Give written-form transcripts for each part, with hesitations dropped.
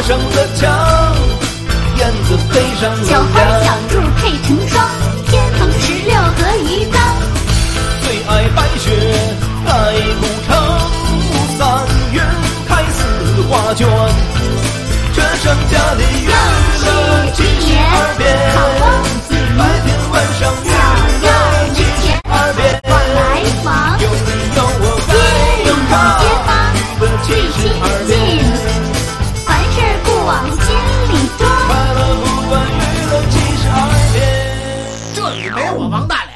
上了墙，燕子飞上了小花小兔配成双，天蓬16和鱼缸。 最爱白雪盖古城，3月开4花卷，这剩下的娱乐72变，白天晚上娱乐72变， 往来往， 有你有我街里街坊，最亲 72 近变，， 凡事不往心里装。 快乐不管娱乐72变。 这里没我王大磊。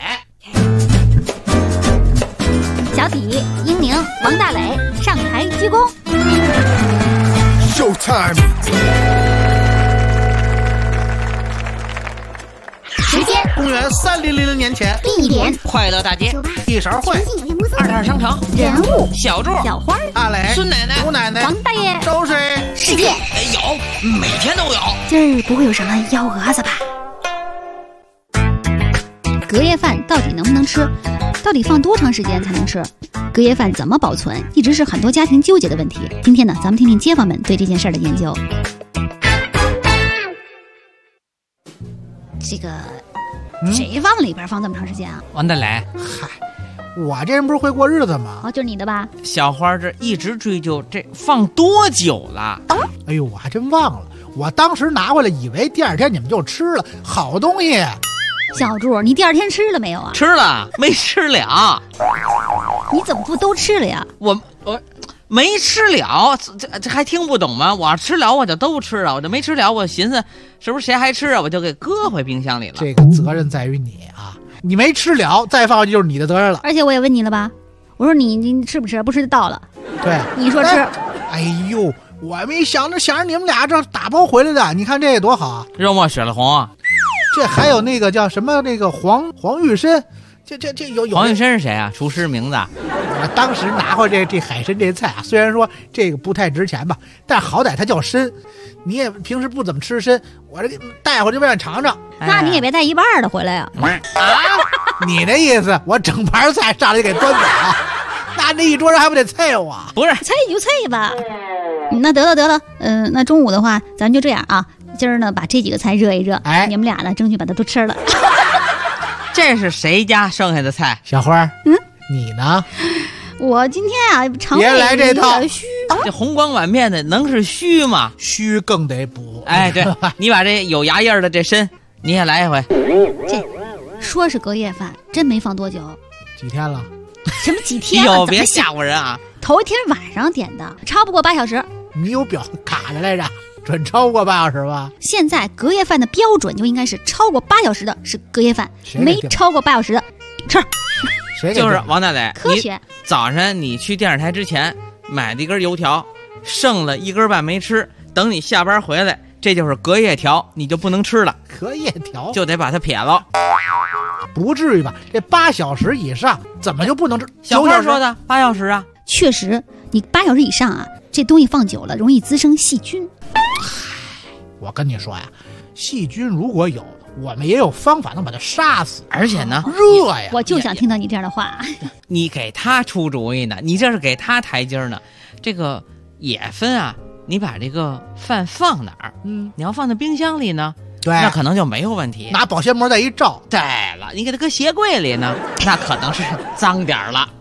小体、英宁、王大磊上台鞠躬。 Showtime！ 时间公元3000年前， 地点快乐大街， 酒吧一勺烩， 二摊商城， 人物小柱， 小花大磊， 孙奶奶， 吴奶奶， 王大爷周水。 世界。 有，每天都有。 今儿不会有什么幺蛾子吧？隔夜饭到底能不能吃？到底放多长时间才能吃？隔夜饭怎么保存，一直是很多家庭纠结的问题。今天呢，咱们听听街坊们对这件事儿的研究。这个，谁往里边放这么长时间啊？ 王大磊， 嗨，我这人不是会过日子吗？ 哦，就是你的吧？ 小花这一直追究这放多久了？ 哎呦，我还真忘了，我当时拿回来以为第二天你们就吃了，好东西。 小柱，你第二天吃了没有啊？ 吃了没吃了？ 你怎么不都吃了呀？ 我没吃了，这还听不懂吗？我吃了我就都吃了，我这没吃了，我寻思是不是谁还吃啊？我就给搁回冰箱里了。 这个责任在于你啊，你没吃了，再放回去就是你的责任了。 而且我也问你了吧？我说你吃不吃？不吃就倒了。 对， 你说吃。 哎呦，我没想着你们俩这打包回来的，你看这多好啊！ 肉末血了红啊！ 这还有那个叫什么那个黄玉参，这有黄玉参是谁啊？厨师名字啊？ 我当时拿回这海参这菜啊，虽然说这个不太值钱吧，但好歹它叫参，你也平时不怎么吃参，我这带回去为了尝尝。 那你也别带一半的回来呀！ 你那意思，我整盘菜上来就给端走了，那一桌人还不得啐我？ 不是， 啐你就啐吧。那得了，那中午的话，咱就这样啊。今儿呢，把这几个菜热一热， 哎， 你们俩呢，争取把它都吃了。 这是谁家剩下的菜？ 小花，你呢？ 我今天啊，肠胃别来这套有点虚。 这红光碗面的能是虚吗？ 虚更得补。 哎，对，你把这有牙印的这参，你也来一回。 这说是隔夜饭，真没放多久。 几天了？ 什么几天了？ 哟，别吓唬人啊！ 头一天晚上点的，超不过8小时。 你有表卡着来着，准超过8小时吧？ 现在隔夜饭的标准就应该是超过8小时的是隔夜饭，没超过8小时的吃。 谁就是王大磊， 科学。 早晨你去电视台之前买的一根油条，剩了1根半没吃，等你下班回来，这就是隔夜条，你就不能吃了。 隔夜条就得把它撇了。 不至于吧？这8小时以上怎么就不能吃？ 小花说的8小时啊， 确实，你8小时以上啊，这东西放久了容易滋生细菌。 我跟你说呀，细菌如果有，我们也有方法能把它杀死。 而且呢， 热呀！ 我就想听到你这样的话。 你给他出主意呢，你这是给他台阶呢。这个也分啊，你把这个饭放哪儿？你要放在冰箱里呢， 对， 那可能就没有问题。 拿保鲜膜再一罩， 对了，你给它搁鞋柜里呢，那可能是脏点儿了。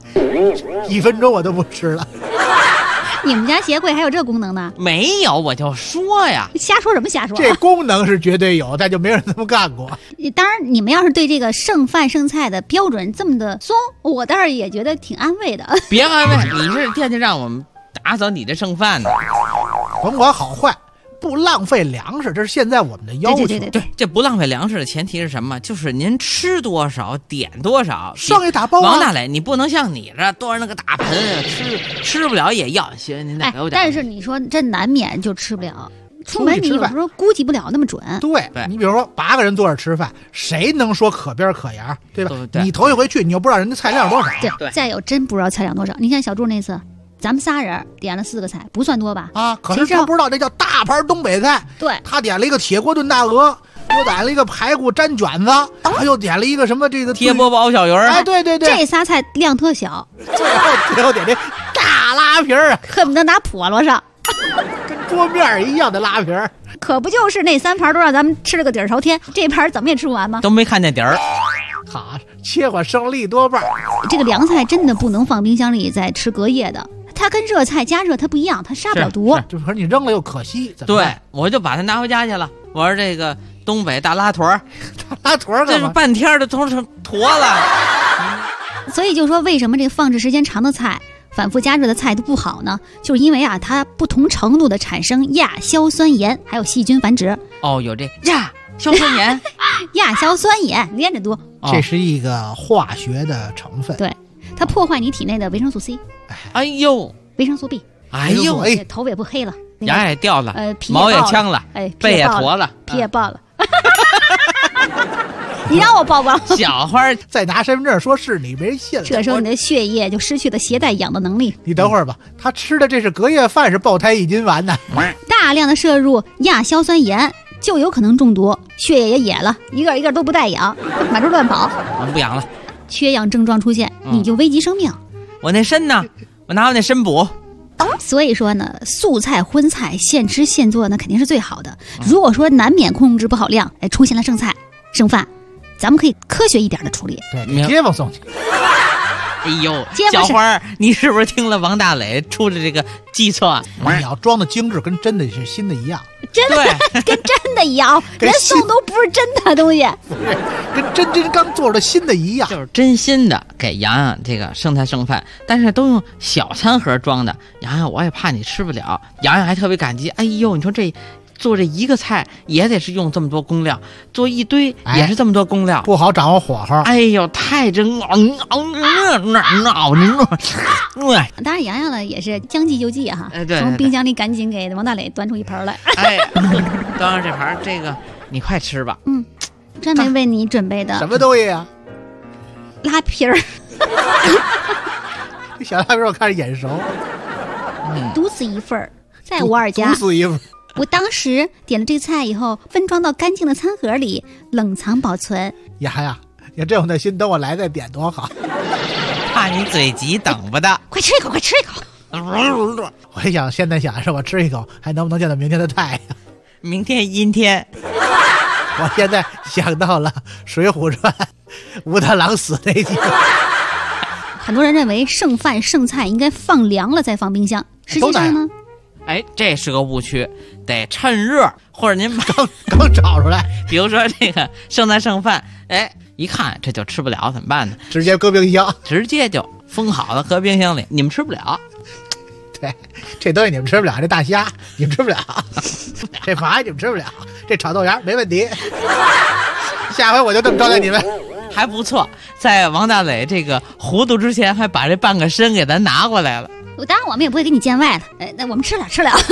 1分钟我都不吃了。 你们家鞋柜还有这功能呢？ 没有，我就说呀， 瞎说什么瞎说？ 这功能是绝对有，但就没人这么干过。 当然，你们要是对这个剩饭剩菜的标准这么的松，我倒是也觉得挺安慰的。 别安慰，你是天天让我们打扫你这剩饭的。 甭管好坏，不浪费粮食，这是现在我们的要求。 对， 这不浪费粮食的前提是什么？就是您吃多少点多少， 剩一打包啊。 王大磊，你不能像你这端着那个大盆吃不了也要，行，您再给我点。 但是你说这难免就吃不了，出门你有时候估计不了那么准。 对，你比如说8个人坐着吃饭，谁能说可边可沿，对吧？ 对， 你头一回去，你又不知道人家菜量多少。 对， 再有真不知道菜量多少。你看小柱那次。咱们仨人点了4个菜，不算多吧？ 啊，可是他不知道这叫大盘东北菜。 对， 他点了一个铁锅炖大鹅，又点了一个排骨蘸卷子，他又点了一个什么这个贴饽饽熬小鱼儿。 哎，对，这仨菜量特小， 最后点这大拉皮儿， 恨不得拿笸箩上。 跟桌面一样的拉皮儿， 可不就是那3盘都让咱们吃了个底儿朝天，这盘怎么也吃不完吗？ 都没看见底儿。 好，切换胜利多半。 这个凉菜真的不能放冰箱里再吃隔夜的，它跟热菜加热它不一样，它杀不了毒。 就是你扔了又可惜，怎么对办？ 我就把它拿回家去了。我说这个东北大拉坨儿， 拉坨儿这是干嘛？ 半天的都成坨了。 所以就说为什么这个放置时间长的菜、反复加热的菜都不好呢？就是因为啊，它不同程度的产生亚硝酸盐，还有细菌繁殖。 哦，有这亚硝酸盐， 亚硝酸盐连着读， 这是一个化学的成分。 对，它破坏你体内的维生素 C、 哎呦， 维生素 B。 哎呦， 哎头也不黑了，那个牙也掉了， 皮毛也爆了呛了， 哎，皮背也爆驼了， 皮也爆了。你让我爆不？ 小花儿再拿身份证说是你，没人信了。 这时候你的血液就失去了携带氧的能力， 你等会儿吧，他吃的这是隔夜饭，是爆胎益精丸呢。 大量的摄入亚硝酸盐就有可能中毒，血液也野了，一个一个都不带氧，满处乱跑， 我不养了。 缺氧症状出现，你就危及生命。 我那参呢？我拿我那参补。 所以说呢，素菜荤菜现吃现做那肯定是最好的。如果说难免控制不好量，哎，出现了剩菜剩饭，咱们可以科学一点的处理。 对，给街坊送去。 哎呦， 街坊是小花儿，你是不是听了王大磊出的这个计策？ 你要装的精致，跟真的是新的一样， 真的跟真的一样， 跟人送都不是真的东西。 不是跟真刚做的新的一样。 就是真心的给洋洋这个剩菜剩饭，但是都用小餐盒装的。洋洋，我也怕你吃不了。洋洋还特别感激。哎呦，你说这做这一个菜也得是用这么多工料，做一堆也是这么多工料， 不好掌握火候。 哎呦，太真当然，洋洋呢也是将计就计哈， 哎对从冰箱里赶紧给王大磊端出一盆来。 哎，端上这盘，这个你快吃吧。 专门为你准备的什么东西啊？ 拉皮儿， 这小拉皮儿我看着眼熟， 独此一份儿，在我尔家毒。死一份。 我当时点了这个菜以后，分装到干净的餐盒里，冷藏保存。 呀，你真有耐心，等我来再点多好。 怕你嘴急，等不到。 快吃一口，快吃一口！ 我一想，现在想是我吃一口，还能不能见到明天的太阳？ 明天阴天。 我现在想到了《水浒传》武大郎死那集。 很多人认为剩饭剩菜应该放凉了再放冰箱，实际上呢， 哎，这是个误区，得趁热，或者您买， 刚找出来， 比如说这个剩菜剩饭，哎，一看这就吃不了，怎么办呢？ 直接搁冰箱。 直接就封好了，搁冰箱里，你们吃不了。 对，这东西你们吃不了，这大虾你们吃不了，这螃蟹你们吃不了，这炒豆芽没问题。下回我就这么招待你们。 还不错，在王大磊这个糊涂之前，还把这半个参给咱拿过来了。 当然我们也不会给你见外了。那我们吃了。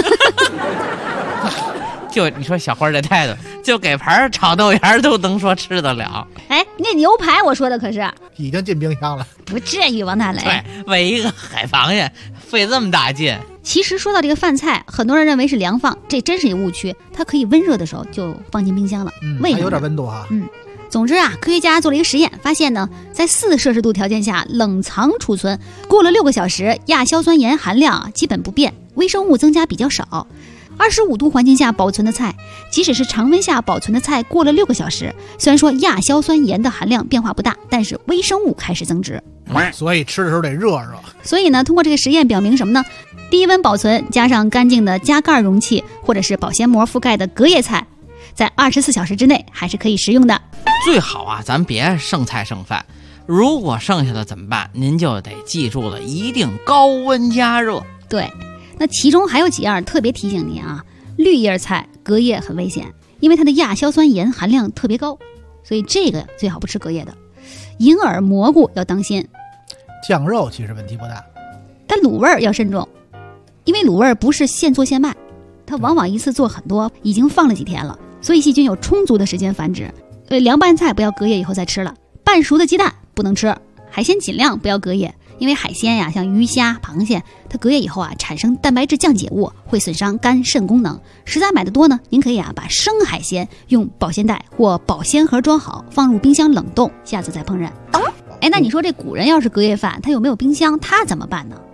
就你说小花这态度，就给盘炒豆芽都能说吃得了。 哎，那牛排我说的可是已经进冰箱了， 不至于，王大磊。 对，为一个海螃蟹费这么大劲。 其实说到这个饭菜，很多人认为是凉放，这真是一误区。它可以温热的时候就放进冰箱了。为什么？ 还有点温度啊。 总之啊，科学家做了一个实验，发现呢，在4摄氏度条件下冷藏储存，过了6个小时，亚硝酸盐含量基本不变，微生物增加比较少。25度环境下保存的菜，即使是常温下保存的菜，过了6个小时，虽然说亚硝酸盐的含量变化不大，但是微生物开始增殖。 所以吃的时候得热热。 所以呢，通过这个实验表明什么呢？低温保存加上干净的加盖容器或者是保鲜膜覆盖的隔夜菜，在24小时之内还是可以食用的。 最好啊，咱别剩菜剩饭。如果剩下的怎么办？您就得记住了，一定高温加热。 对，那其中还有几样特别提醒您啊，绿叶菜隔夜很危险，因为它的亚硝酸盐含量特别高，所以这个最好不吃隔夜的。银耳、蘑菇要当心， 酱肉其实问题不大， 但卤味儿要慎重，因为卤味儿不是现做现卖，它往往一次做很多，已经放了几天了，所以细菌有充足的时间繁殖。凉拌菜不要隔夜以后再吃了，半熟的鸡蛋不能吃，海鲜尽量不要隔夜，因为海鲜呀，像鱼虾、螃蟹，它隔夜以后啊，产生蛋白质降解物，会损伤肝肾功能。实在买的多呢，您可以啊把生海鲜用保鲜袋或保鲜盒装好，放入冰箱冷冻，下次再烹饪。哎，那你说这古人要是隔夜饭，他有没有冰箱，他怎么办呢？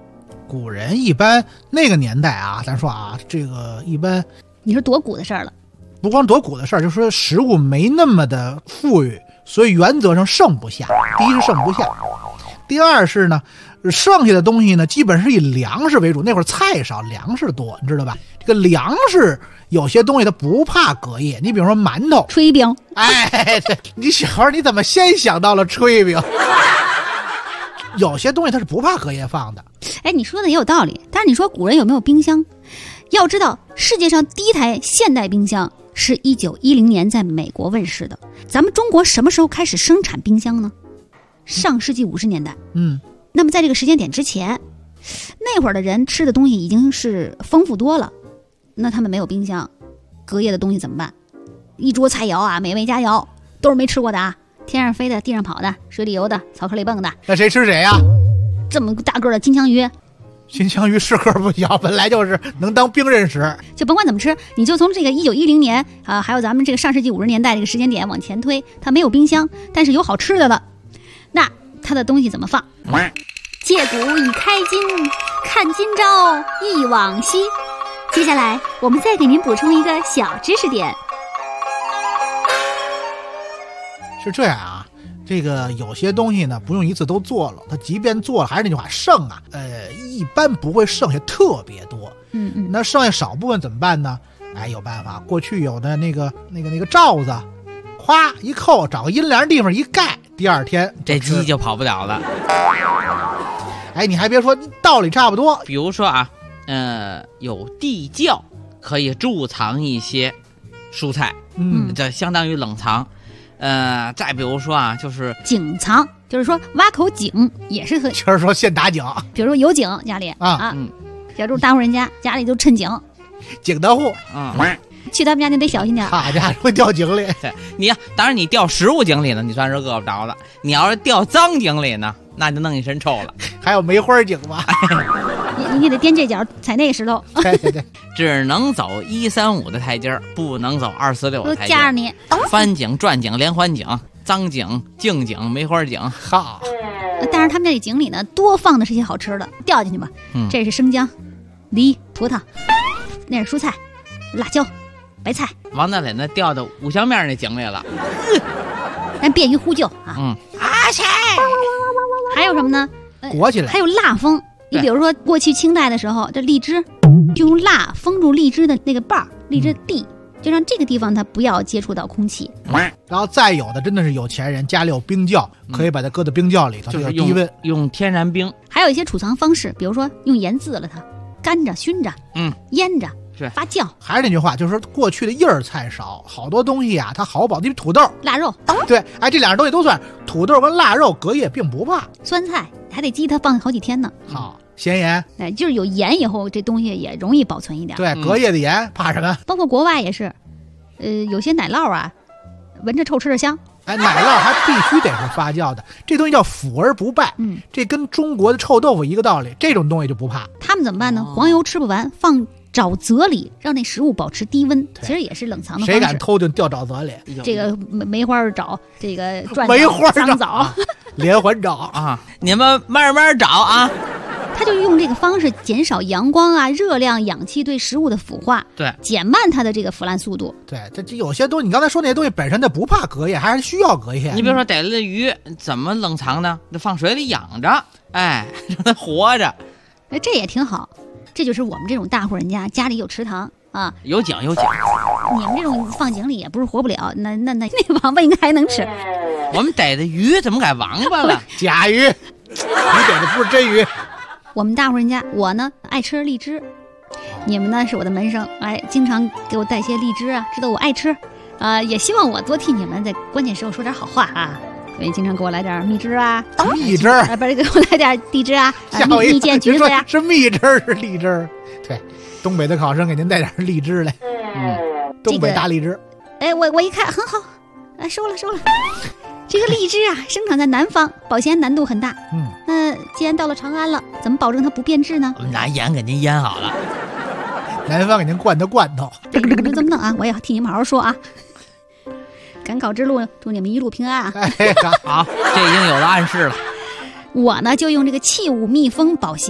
古人一般那个年代啊，咱说啊，这个一般你说多古的事儿了。 不光多古的事儿，就说食物没那么的富裕，所以原则上剩不下。第一是剩不下，第二是呢，剩下的东西呢，基本是以粮食为主。那会儿菜少，粮食多，你知道吧？这个粮食有些东西它不怕隔夜，你比如说馒头、 炊饼。 哎，对，你小孩你怎么先想到了炊饼？有些东西它是不怕隔夜放的。 哎，你说的也有道理，但是你说古人有没有冰箱？要知道，世界上第一台现代冰箱是1910年在美国问世的。咱们中国什么时候开始生产冰箱呢？上世纪50年代。那么在这个时间点之前，那会儿的人吃的东西已经是丰富多了，那他们没有冰箱，隔夜的东西怎么办？一桌菜肴啊，美味佳肴都是没吃过的啊，天上飞的，地上跑的，水里游的，草坑里蹦的。 那谁吃谁呀？ 这么大个的金枪鱼， 金枪鱼是个不小，本来就是能当兵刃使。 就甭管怎么吃，你就从这个1910年啊，还有咱们这个上世纪50年代这个时间点往前推，它没有冰箱，但是有好吃的了，那它的东西怎么放？借古以开今，看今朝忆往昔。接下来我们再给您补充一个小知识点。 是这样啊，这个有些东西呢不用一次都做了，它即便做了，还是那句话，剩啊，一般不会剩下特别多。那剩下少部分怎么办呢？哎，有办法。过去有的那个罩子，哗一扣，找个阴凉地方一盖，第二天这鸡就跑不了了。 哎，你还别说，道理差不多。 比如说啊，有地窖可以贮藏一些蔬菜，这相当于冷藏。再比如说啊，就是井藏，就是说挖口井也是很， 就是说现打井。 比如说有井家里小住大户人家里就趁井， 井的户， 去他们家就得小心点。 好家伙，会掉井里。 你当然你掉食物井里呢，你算是饿不着了。你要是掉脏井里呢，那就弄一身臭了。 还有梅花井吧？ 你得踮这脚踩那个石头。 对， 只能走135的台阶儿，不能走246的台阶儿。 都夹着你。 翻井、转井、连环井、脏井、净井、梅花井。 好。 但是他们这井里呢，多放的是些好吃的，掉进去吧。这是生姜、梨、葡萄，那是蔬菜、辣椒、白菜。 王大脸那掉到五香面那井里了。 但便于呼救啊。切！还有什么呢？ 裹起来。 还有蜡封。你比如说，过去清代的时候，这荔枝就用蜡封住荔枝的那个瓣儿、荔枝蒂，就让这个地方它不要接触到空气。 然后再有的真的是有钱人家里有冰窖，可以把它搁到冰窖里头， 就是低温用天然冰。 还有一些储藏方式，比如说用盐渍了它，干着、熏着，腌着。发酵。 还是那句话，就是说过去的叶儿菜少，好多东西啊它好保。你土豆、 腊肉， 对，哎，这两样东西都算。土豆跟腊肉隔夜并不怕。 酸菜还得鸡它放好几天呢。 好，咸盐， 哎，就是有盐以后，这东西也容易保存一点。 对，隔夜的盐怕什么？ 包括国外也是，有些奶酪啊，闻着臭吃着香。 哎，奶酪还必须得是发酵的，这东西叫腐而不败。这跟中国的臭豆腐一个道理，这种东西就不怕。 他们怎么办呢？黄油吃不完，放沼泽里，让那食物保持低温，其实也是冷藏的方式。 谁敢偷就掉沼泽里。 这个梅花沼，这个转梅花脏枣， 连环沼啊！你们慢慢找啊。 他就用这个方式减少阳光啊、热量、氧气对食物的腐化， 对， 减慢它的这个腐烂速度。 对，这有些东西，你刚才说那些东西本身它不怕隔夜，还是需要隔夜。 你比如说逮了的鱼，怎么冷藏呢？得放水里养着，哎，让它活着。 哎，这也挺好。这就是我们这种大户人家里有池塘啊， 有井。你们这种放井里也不是活不了，那王八应该还能吃。 我们逮的鱼怎么改王八了？ 假鱼，你逮的不是真鱼。 我们大户人家，我呢爱吃荔枝，你们呢是我的门生，哎，经常给我带些荔枝啊，知道我爱吃，也希望我多替你们在关键时候说点好话啊，所以经常给我来点蜜汁啊， 蜜汁， 不是给我来点荔枝啊，蜜饯橘子呀， 是蜜汁是荔枝，对，东北的考生给您带点荔枝来，东北大荔枝。 哎，我一看很好，哎，收了。这个荔枝啊，生长在南方，保鲜难度很大。那既然到了长安了，怎么保证它不变质呢？ 我们拿盐给您腌好了。 南方给您灌的罐头。 这么弄啊？我也要替你们好好说啊。赶考之路，祝你们一路平安啊！ 哎， 好，这已经有了暗示了。 我呢就用这个器物密封保鲜，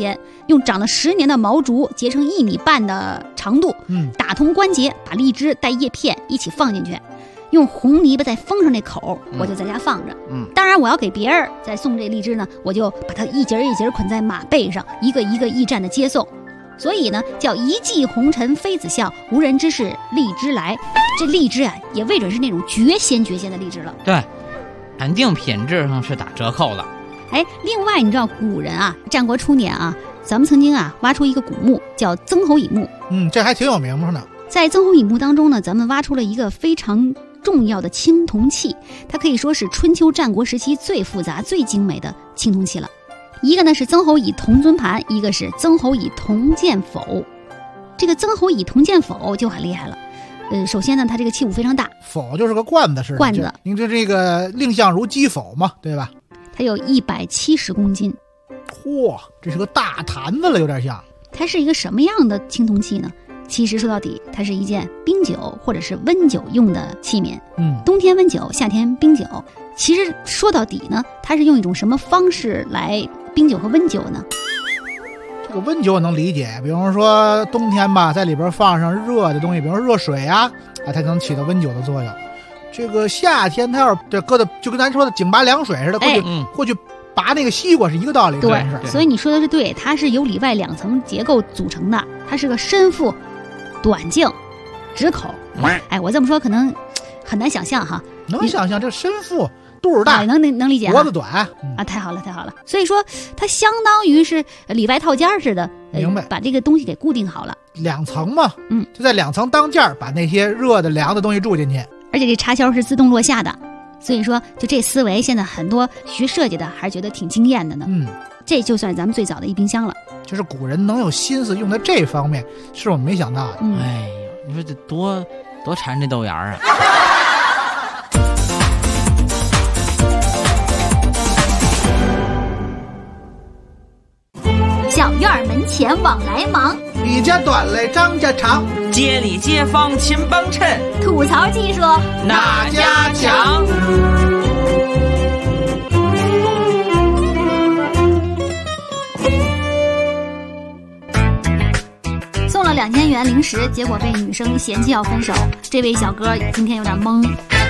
用长了10年的毛竹结成1.5米的长度，打通关节，把荔枝带叶片一起放进去，用红泥巴再封上那口，我就在家放着。当然我要给别人再送这荔枝呢，我就把它一节一节捆在马背上，一个一个驿站的接送。所以呢，叫一骑红尘妃子笑，无人知是荔枝来。这荔枝啊，也未准是那种绝鲜的荔枝了。 对，肯定品质上是打折扣了。 另外你知道古人啊，战国初年啊，咱们曾经啊挖出一个古墓，叫曾侯乙墓。 这还挺有名的呢。 在曾侯乙墓当中呢，咱们挖出了一个非常重要的青铜器，它可以说是春秋战国时期最复杂、最精美的青铜器了。一个呢是曾侯乙铜尊盘，一个是曾侯乙铜剑否。这个曾侯乙铜剑否就很厉害了。首先呢，它这个器物非常大， 否就是个罐子似的。 罐子， 您这个蔺相如击否嘛，对吧？ 它有170公斤。 嚯，这是个大坛子了，有点像。 它是一个什么样的青铜器呢？其实说到底，它是一件冰酒或者是温酒用的器皿。冬天温酒，夏天冰酒。其实说到底呢，它是用一种什么方式来冰酒和温酒呢？ 这个温酒我能理解，比方说冬天吧，在里边放上热的东西，比如说热水啊，它能起到温酒的作用。这个夏天它要是这搁的，就跟咱说的井拔凉水似的，过去拔那个西瓜是一个道理。 对，所以你说的是对，它是由里外2层结构组成的，它是个深腹、短径、直口。我这么说可能很难想象哈。 能想象，这深腹。肚子大， 能理解， 脖子短啊，太好了。所以说，它相当于是里外套间似的， 明白？ 把这个东西给固定好了 ，2层嘛，就在2层当间把那些热的、凉的东西注进去。 而且这插销是自动落下的，所以说，就这思维，现在很多学设计的还是觉得挺惊艳的呢。这就算咱们最早的一冰箱了。 就是古人能有心思用在这方面，是我们没想到的。 哎呀，你说这多馋这豆芽啊！ 小院门前往来忙， 李家短来张家长， 街里街坊勤帮衬， 吐槽技术哪家强？ 送了2000元零食，结果被女生嫌弃要分手。这位小哥今天有点懵。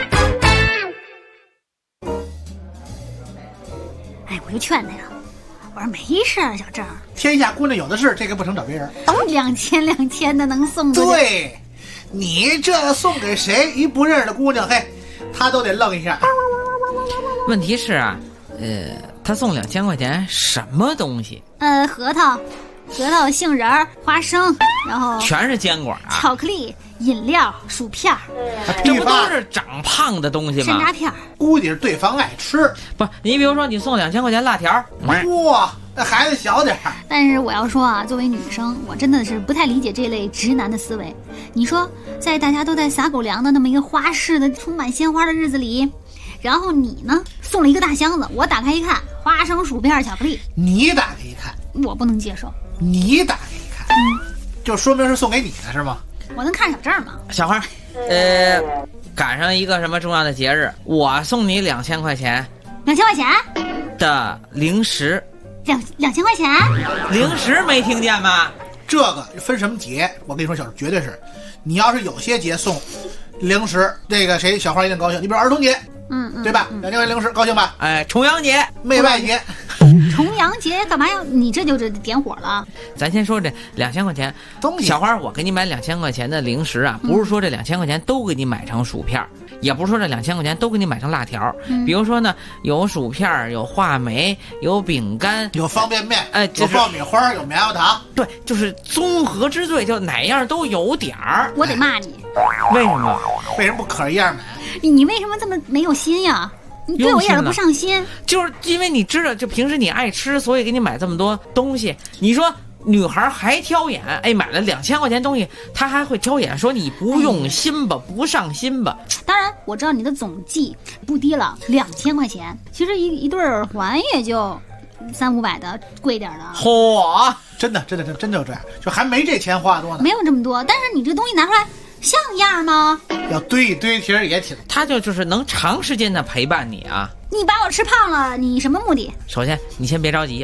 我就劝他呀，我说没事儿，小郑， 天下姑娘有的是，这个不成找别人。 2000的能送出去。 对，你这送给谁？一不认识的姑娘，嘿，他都得愣一下。 问题是啊，他送2000块钱什么东西？ 核桃、杏仁、花生，然后全是坚果啊， 巧克力、饮料、薯片， 这不都是长胖的东西吗？ 山楂片， 估计是对方爱吃。 不，你比如说你送2000块钱辣条， 哇，那孩子小点儿。 但是我要说啊，作为女生，我真的是不太理解这类直男的思维。你说，在大家都在撒狗粮的那么一个花式的充满鲜花的日子里，然后你呢送了一个大箱子，我打开一看，花生、薯片、巧克力， 你打开一看， 我不能接受。 你打开一看，就说明是送给你的是吗？ 我能看小证吗？ 小花，赶上一个什么重要的节日，我送你2000块钱 ，2000块钱的零食 ，2000块钱零食没听见吗？ 这个分什么节？我跟你说，小绝对是，你要是有些节送零食，这个谁小花一定高兴。你比如儿童节，对吧？2000块零食高兴吧？ 重阳节、 媚外节。 重阳节干嘛要你这就是点火了？ 咱先说这2000块钱东西， 小花，我给你买2000块钱的零食啊，不是说这2000块钱都给你买成薯片，也不是说这2000块钱都给你买成辣条。比如说呢，有薯片，有话梅，有饼干， 有方便面， 有爆米花，有棉花糖。 对，就是综合之最，就哪样都有点儿。 我得骂你， 为什么？ 为什么不可一样买？ 你为什么这么没有心呀？你对我一点都不上心， 就是因为你知道，就平时你爱吃，所以给你买这么多东西。你说女孩还挑眼，买了2000块钱东西，她还会挑眼，说你不用心吧，不上心吧。 当然，我知道你的总计不低了，2000块钱，其实一对耳环也就300-500的，贵点的。 嚯， 真的就这样，就还没这钱花多呢。 没有这么多，但是你这东西拿出来像样吗？ 要堆一堆，其实也挺。 他就是能长时间的陪伴你啊。 你把我吃胖了，你什么目的？ 首先，你先别着急啊，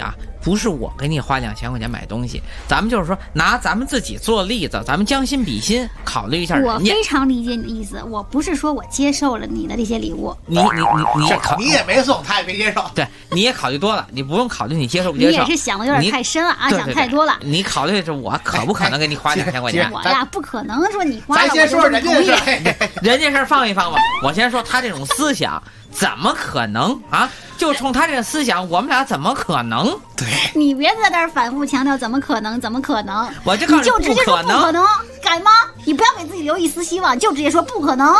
不是我给你花2000块钱买东西，咱们就是说拿咱们自己做例子，咱们将心比心，考虑一下人家。 我非常理解你的意思，我不是说我接受了你的这些礼物， 你也没送，他也没接受。 对，你也考虑多了，你不用考虑你接受不接受。 你也是想的有点太深了啊，想太多了。 你考虑着我可不可能给你花2000块钱？ 我呀，不可能说你花了。 咱先说人家的事， 人家事儿放一放吧。我先说他这种思想，怎么可能啊？就冲他这个思想，我们俩怎么可能？ 对， 你别在那儿反复强调怎么可能，怎么可能？ 我就告诉你就直接说不可能，敢吗？你不要给自己留一丝希望，就直接说不可能。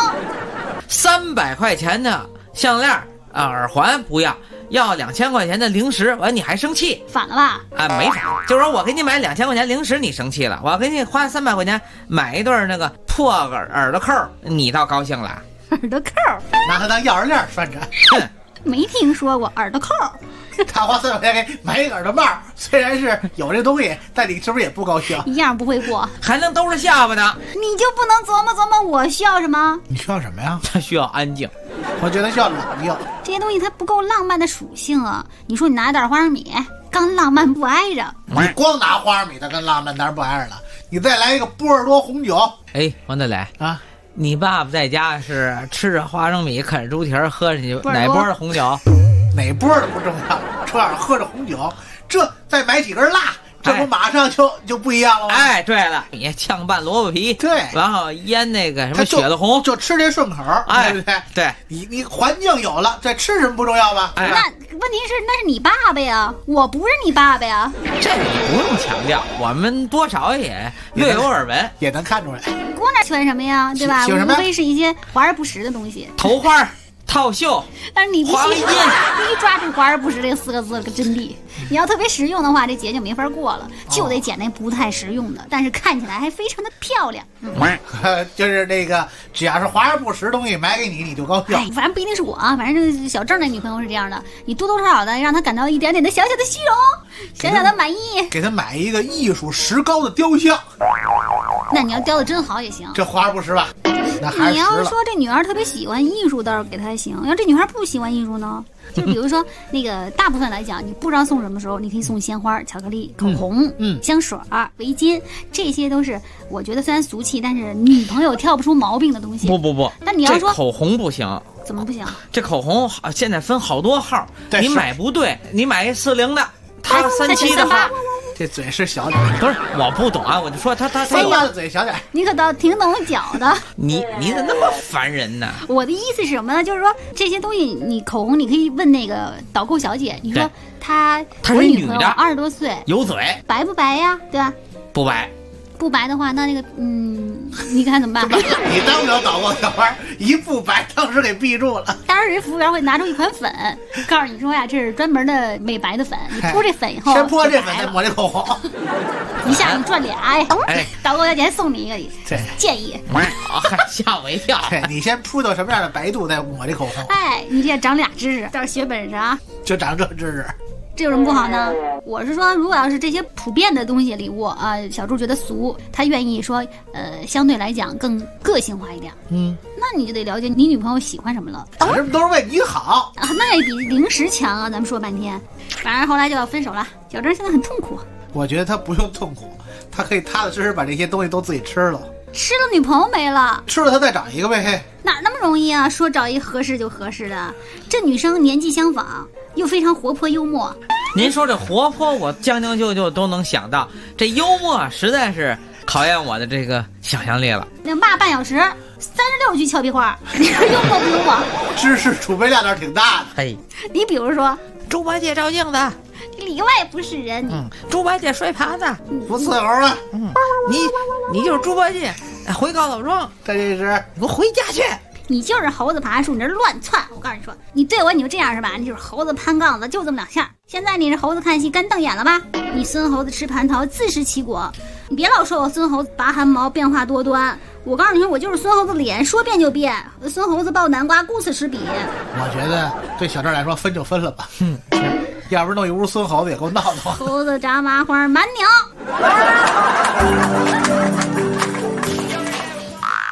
300块钱的项链耳环不要，2000块钱的零食，完你还生气？ 反了吧？ 啊，没反，就是说我给你买2000块钱零食，你生气了；我要给你花300块钱买一对那个破耳朵扣，你倒高兴了。 耳朵扣， 拿它当钥匙链拴着。 没听说过耳朵扣。 他花300块钱给买一个耳朵帽，虽然是有这东西，但你是不是也不高兴？ 一样不会过， 还能兜着下巴呢。 你就不能琢磨琢磨我需要什么？ 你需要什么呀？ 他需要安静， 我觉得需要冷静。 这些东西它不够浪漫的属性啊！你说你拿一袋花生米，刚浪漫不挨着。 你光拿花生米，它跟浪漫当然不挨着了。你再来一个波尔多红酒。 哎，王德磊啊， 你爸爸在家是吃着花生米，啃着猪蹄儿，喝着哪波的红酒？ 哪波的不重要，这样喝着红酒，这再买几根辣，这不马上就不一样了吗？ 哎，对了，你炝拌萝卜皮， 对， 然后腌那个什么血子红， 就吃这顺口， 哎， 对不对？ 对， 你环境有了，再吃什么不重要吧？ 那问题是那是你爸爸呀，我不是你爸爸呀。 这你不用强调，我们多少也略有耳闻， 也能看出来。 姑娘喜欢什么呀？对吧？无非是一些华而不实的东西， 头花。套袖， 但是你必须抓住华而不实这4个字的真谛。你要特别实用的话，这节就没法过了，就得捡那不太实用的，但是看起来还非常的漂亮。 就是那个，只要是华而不实的东西买给你，你就高兴。 反正不一定是我啊，反正这小郑的女朋友是这样的，你多多少少的让她感到一点点的小小的虚荣，小小的满意， 给她买一个艺术石膏的雕像。 那你要雕的真好也行， 这华而不实吧？那还是你要是说这女孩特别喜欢艺术，倒是给她行；要这女孩不喜欢艺术呢，就比如说那个大部分来讲，你不知道送什么时候，你可以送鲜花、巧克力、口红、香水、围巾，这些都是我觉得虽然俗气，但是女朋友挑不出毛病的东西。 不， 但你要说口红不行， 怎么不行？ 这口红现在分好多号，你买不对，你买一40的，他37的号。 这嘴是小点， 不是我不懂啊，我就说他的嘴小点。 你可倒挺懂脚的。 你怎么那么烦人呢？ 我的意思是什么呢？就是说这些东西，你口红你可以问那个导购小姐，你说她是女的 ，20多岁， 有嘴， 白不白呀？对吧？ 不白。 不白的话，那个你看怎么办？ 你当不了导购小花，一不白，当时给闭住了。 当时人服务员会拿出一款粉，告诉你说呀，这是专门的美白的粉，你铺这粉以后， 先泼这粉，再抹这口红， 一下你赚俩呀！ 哎， 导购小姐还送你一个建议， 吓我一跳。 你先铺到什么样的白度，再抹这口红。 哎，你这长俩知识，倒是学本事啊！ 就长这知识。 这有什么不好呢？我是说，如果要是这些普遍的东西礼物啊，小猪觉得俗，他愿意说，相对来讲更个性化一点。那你就得了解你女朋友喜欢什么了。 这都是为你好啊，那也比零食强啊！咱们说半天，反正后来就要分手了。小郑现在很痛苦。 我觉得他不用痛苦，他可以踏踏实实把这些东西都自己吃了。 吃了女朋友没了， 吃了他再找一个呗。 哪那么容易啊？说找一合适就合适的，这女生年纪相仿，又非常活泼幽默。 您说这活泼，我将将就就都能想到，这幽默实在是考验我的这个想象力了。 那骂半小时，36句俏皮话，你说幽默不幽默？ 知识储备量倒是挺大的。 嘿， 你比如说， 猪八戒照镜子， 里外不是人。 猪八戒摔耙子， 不伺候了。 你就是猪八戒，回高老庄， 这是你给我回家去。 你就是猴子爬树，你这乱窜！我告诉你说，你对我你就这样是吧？你就是猴子攀杠子，就这么2下。现在你是猴子看戏干瞪眼了吧？你孙猴子吃蟠桃自食其果，你别老说我孙猴子拔汗毛变化多端。我告诉你说，我就是孙猴子脸说变就变，孙猴子抱南瓜顾此失彼。 我觉得对小郑来说分就分了吧。要不然弄一屋孙猴子也够闹腾。 猴子炸麻花满鸟。快来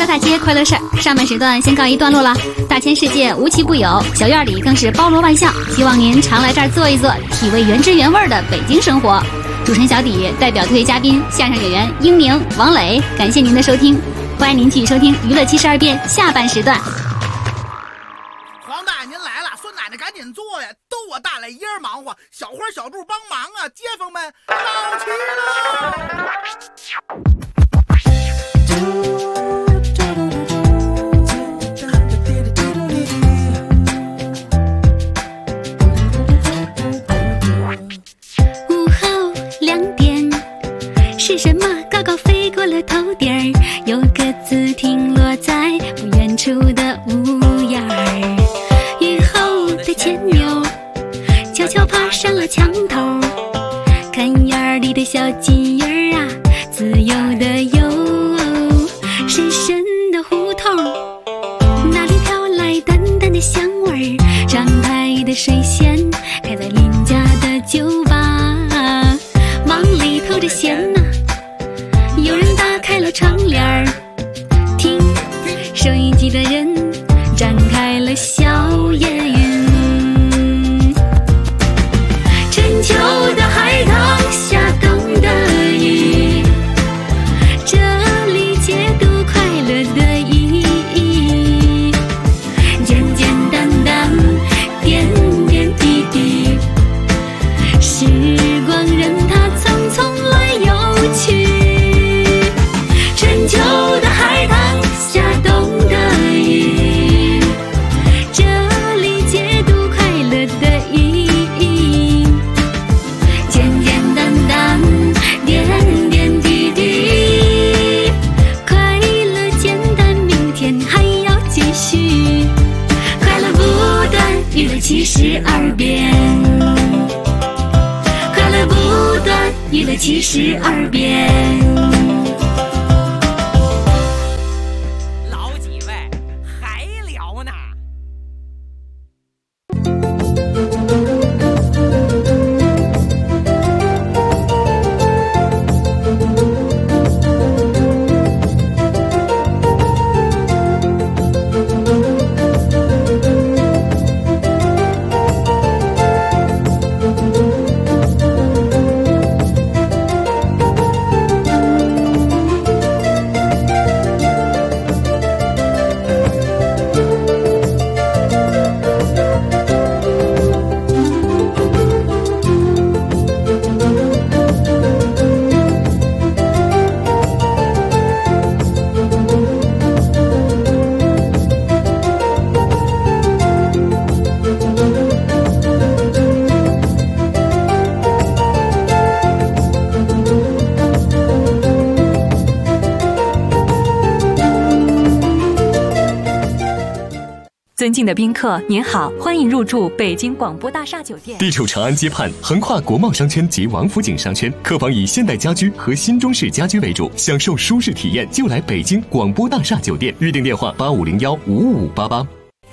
乐大街快乐事儿上半时段先告一段落了。大千世界无奇不有，小院里更是包罗万象，希望您常来这儿坐一坐，体味原汁原味的北京生活。主持人小底代表特约嘉宾相声演员英宁、王磊，感谢您的收听，欢迎您继续收听娱乐72变下半时段。 黄大爷您来了，孙奶奶赶紧坐呀，都我大老爷忙活，小花小柱帮忙啊，街坊们到齐了。 午后2点，是什么高高飞过了头顶儿？有个字停落在不远处的屋檐儿。雨后的牵牛悄悄爬上了墙头，看院里的小金鱼儿啊，自由的游。深深的胡同，那里飘来淡淡的香味儿，长台的水仙开在邻家的酒吧，往里透着咸呐。有人打开了窗帘儿，听收音机的人展开了小夜云。深秋的海棠下冬的雨，这里解读快乐的意义，简简单单，点点滴滴，时光任它匆匆来又去。深秋的海棠下冬的雨，这里解读快乐的意义，简简单单，点点滴滴，快乐简单，明天还要继续，快乐不断，娱乐72变，快乐不断，娱乐72变。 尊敬的宾客，您好，欢迎入住北京广播大厦酒店。 地处长安街畔，横跨国贸商圈及王府井商圈，客房以现代家居和新中式家居为主，享受舒适体验就来北京广播大厦酒店。预订电话8501-55588。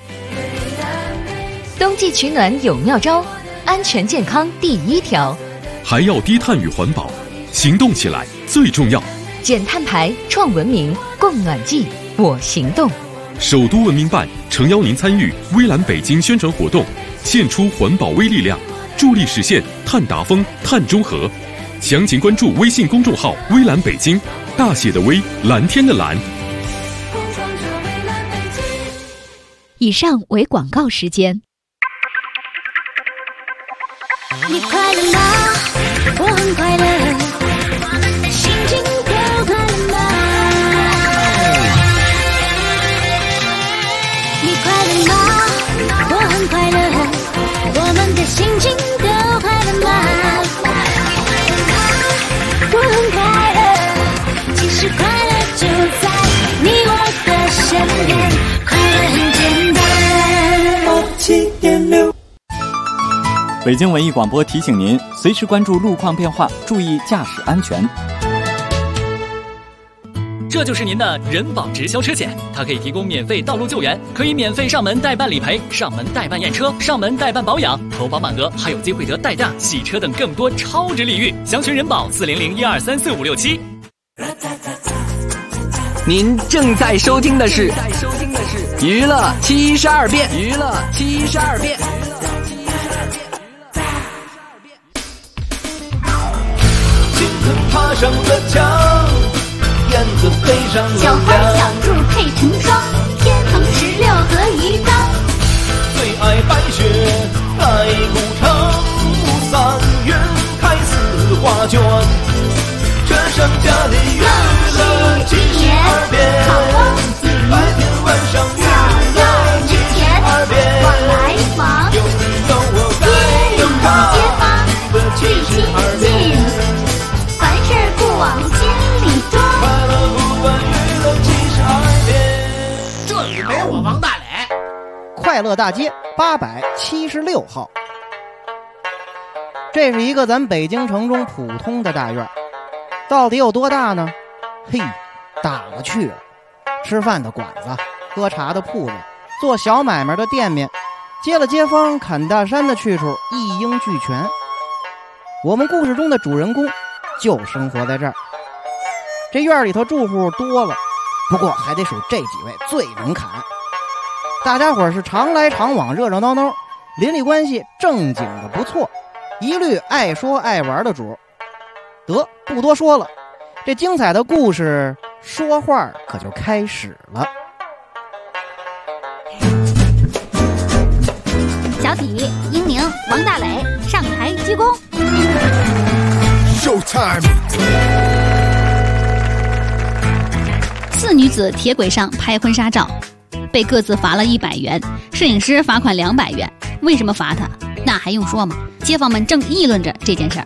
冬季取暖有妙招，安全健康第一条， 还要低碳与环保，行动起来最重要。 减碳排，创文明，供暖季，我行动。 首都文明办诚邀您参与微蓝北京宣传活动，献出环保微力量，助力实现碳达峰、碳中和。详情关注微信公众号微蓝北京，大写的微，蓝天的蓝。 以上为广告时间。 你快乐吗？我很快乐，我们的心情都快乐吗？你快乐吗？我很快乐，我们的心情都快乐吗？我很快乐，其实快乐就在你我的身边，快乐很简单。7.6 北京文艺广播提醒您，随时关注路况变化，注意驾驶安全。 这就是您的人保直销车险，它可以提供免费道路救援，可以免费上门代办理赔、上门代办验车、上门代办保养，投保满额还有机会得代驾、洗车等更多超值礼遇。详询人保40012345567。 您正在收听的是娱乐72变。娱乐72变。 金子爬上了墙，燕子飞上了小花小兔配成双，天蓬16和一张。 最爱白雪盖古城，3月开4画卷。这剩下的娱乐72变，白天晚上娱乐72变。 往来忙， 有你有我该有他， 街坊最亲近， 凡事不往心里装。 快乐不管娱乐72变。 这里没我王大磊。 快乐大街876号，这是一个咱北京城中普通的大院，到底有多大呢？嘿，大了去了。吃饭的馆子，喝茶的铺子，做小买卖的店面，接了街坊砍大山的去处一应俱全。我们故事中的主人公就生活在这儿。这院里头住户多了，不过还得数这几位最能砍。大家伙是常来常往，热热闹闹，邻里关系正经的不错，一律爱说爱玩的主。得，不多说了，这精彩的故事说话可就开始了。 小体、英宁、王大磊上台鞠躬。 Showtime。 4女子铁轨上拍婚纱照，被各自罚了100元，摄影师罚款200元。为什么罚他？那还用说吗？街坊们正议论着这件事儿。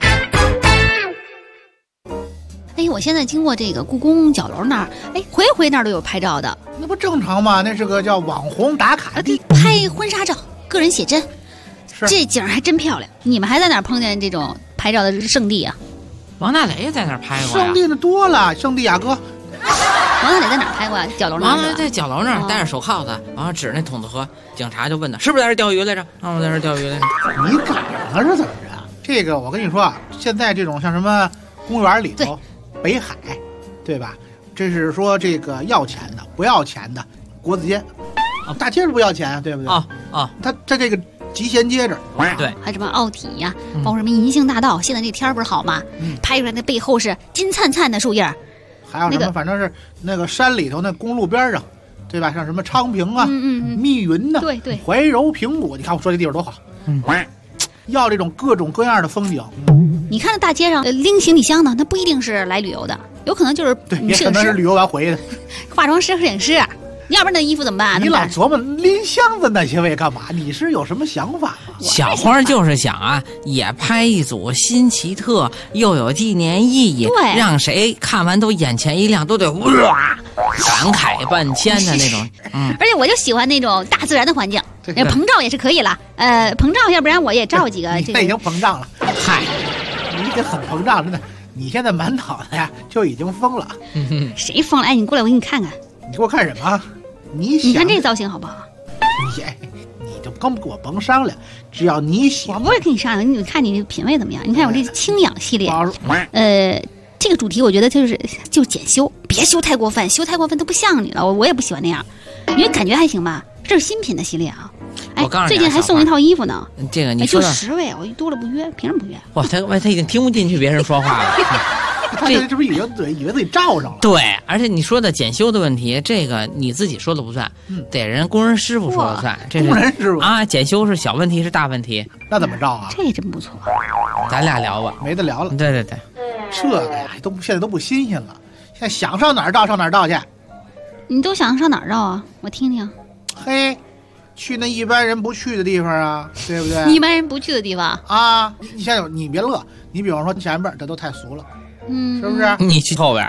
哎，我现在经过这个故宫角楼那儿，哎，回回那儿都有拍照的， 那不正常吗？那是个叫网红打卡地， 拍婚纱照，个人写真，这景还真漂亮。你们还在哪儿碰见这种拍照的圣地啊？ 王大雷也在那儿拍过呀。 圣地的多了，圣地亚哥。 王大雷在哪儿拍过？角楼那儿。 王大雷在角楼那儿戴着手铐子，然后指着那筒子河，警察就问他是不是在这钓鱼来着？我在这钓鱼来着。 你赶上是怎么着？这个我跟你说啊，现在这种像什么公园里头。北海，对吧？这是说这个要钱的，不要钱的，国子监，大街是不要钱啊，对不对？他在这个集贤街这儿， 对， 还有什么奥体呀，包括什么银杏大道，现在这天不是好吗？拍出来的背后是金灿灿的树叶， 还有什么？反正是那个山里头那公路边上，对吧？像什么昌平啊，密云呐， 对对， 怀柔平谷，你看我说这地方多好，要这种各种各样的风景。 你看那大街上拎行李箱的，那不一定是来旅游的，有可能就是对，也可能是旅游完回的化妆师、摄影师，要不然那衣服怎么办？ 你老琢磨拎箱子那些位干嘛？你是有什么想法吗？ 小花就是想啊，也拍一组新奇特又有纪念意义， 对， 让谁看完都眼前一亮，都得哇感慨万千的那种。 而且我就喜欢那种大自然的环境，膨胀也是可以了。膨胀，要不然我也照几个。 那已经膨胀了， 嗨。 你这很膨胀，真的！你现在满脑子呀就已经疯了。 谁疯了？哎，你过来，我给你看看。 你给我看什么？你看这造型好不好？ 你就跟我甭商量，只要你喜欢。 我不会跟你商量，你看你品味怎么样？你看我这清养系列，这个主题我觉得就检修，别修太过分，修太过分都不像你了。我也不喜欢那样，因为感觉还行吧。这是新品的系列啊。哎，最近还送一套衣服呢。 这个你说就10位，我多了不约，凭什么不约？ 哇，他已经听不进去别人说话了。 他这是不是以为自己罩上了？ 对，而且你说的检修的问题，这个你自己说的不算，得人工人师傅说了算。这是工人师傅啊，检修是小问题是大问题， 那怎么着啊？ 这真不错， 咱俩聊吧， 没得聊了。 对， 这个呀现在都不新鲜了，现在想上哪儿照上哪儿照去。你都想上哪儿照啊？我听听。 嘿。去那一般人不去的地方啊，对不对？ 一般人不去的地方啊！你想想，你别乐，你比方说前边这都太俗了，是不是？ 你去后边。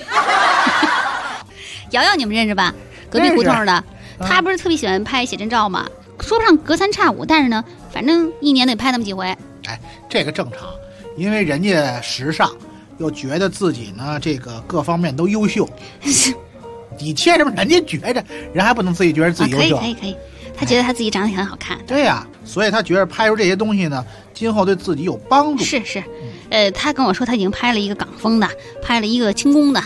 瑶瑶你们认识吧？隔壁胡同的，他不是特别喜欢拍写真照吗？说不上隔三差五，但是呢，反正一年得拍那么几回。 哎，这个正常，因为人家时尚，又觉得自己呢这个各方面都优秀。你切什么？人家觉着，人还不能自己觉得自己优秀？ 可以。他觉得他自己长得很好看。 对呀，所以他觉得拍出这些东西呢，今后对自己有帮助。 是，他跟我说他已经拍了一个港风的，拍了一个轻功的，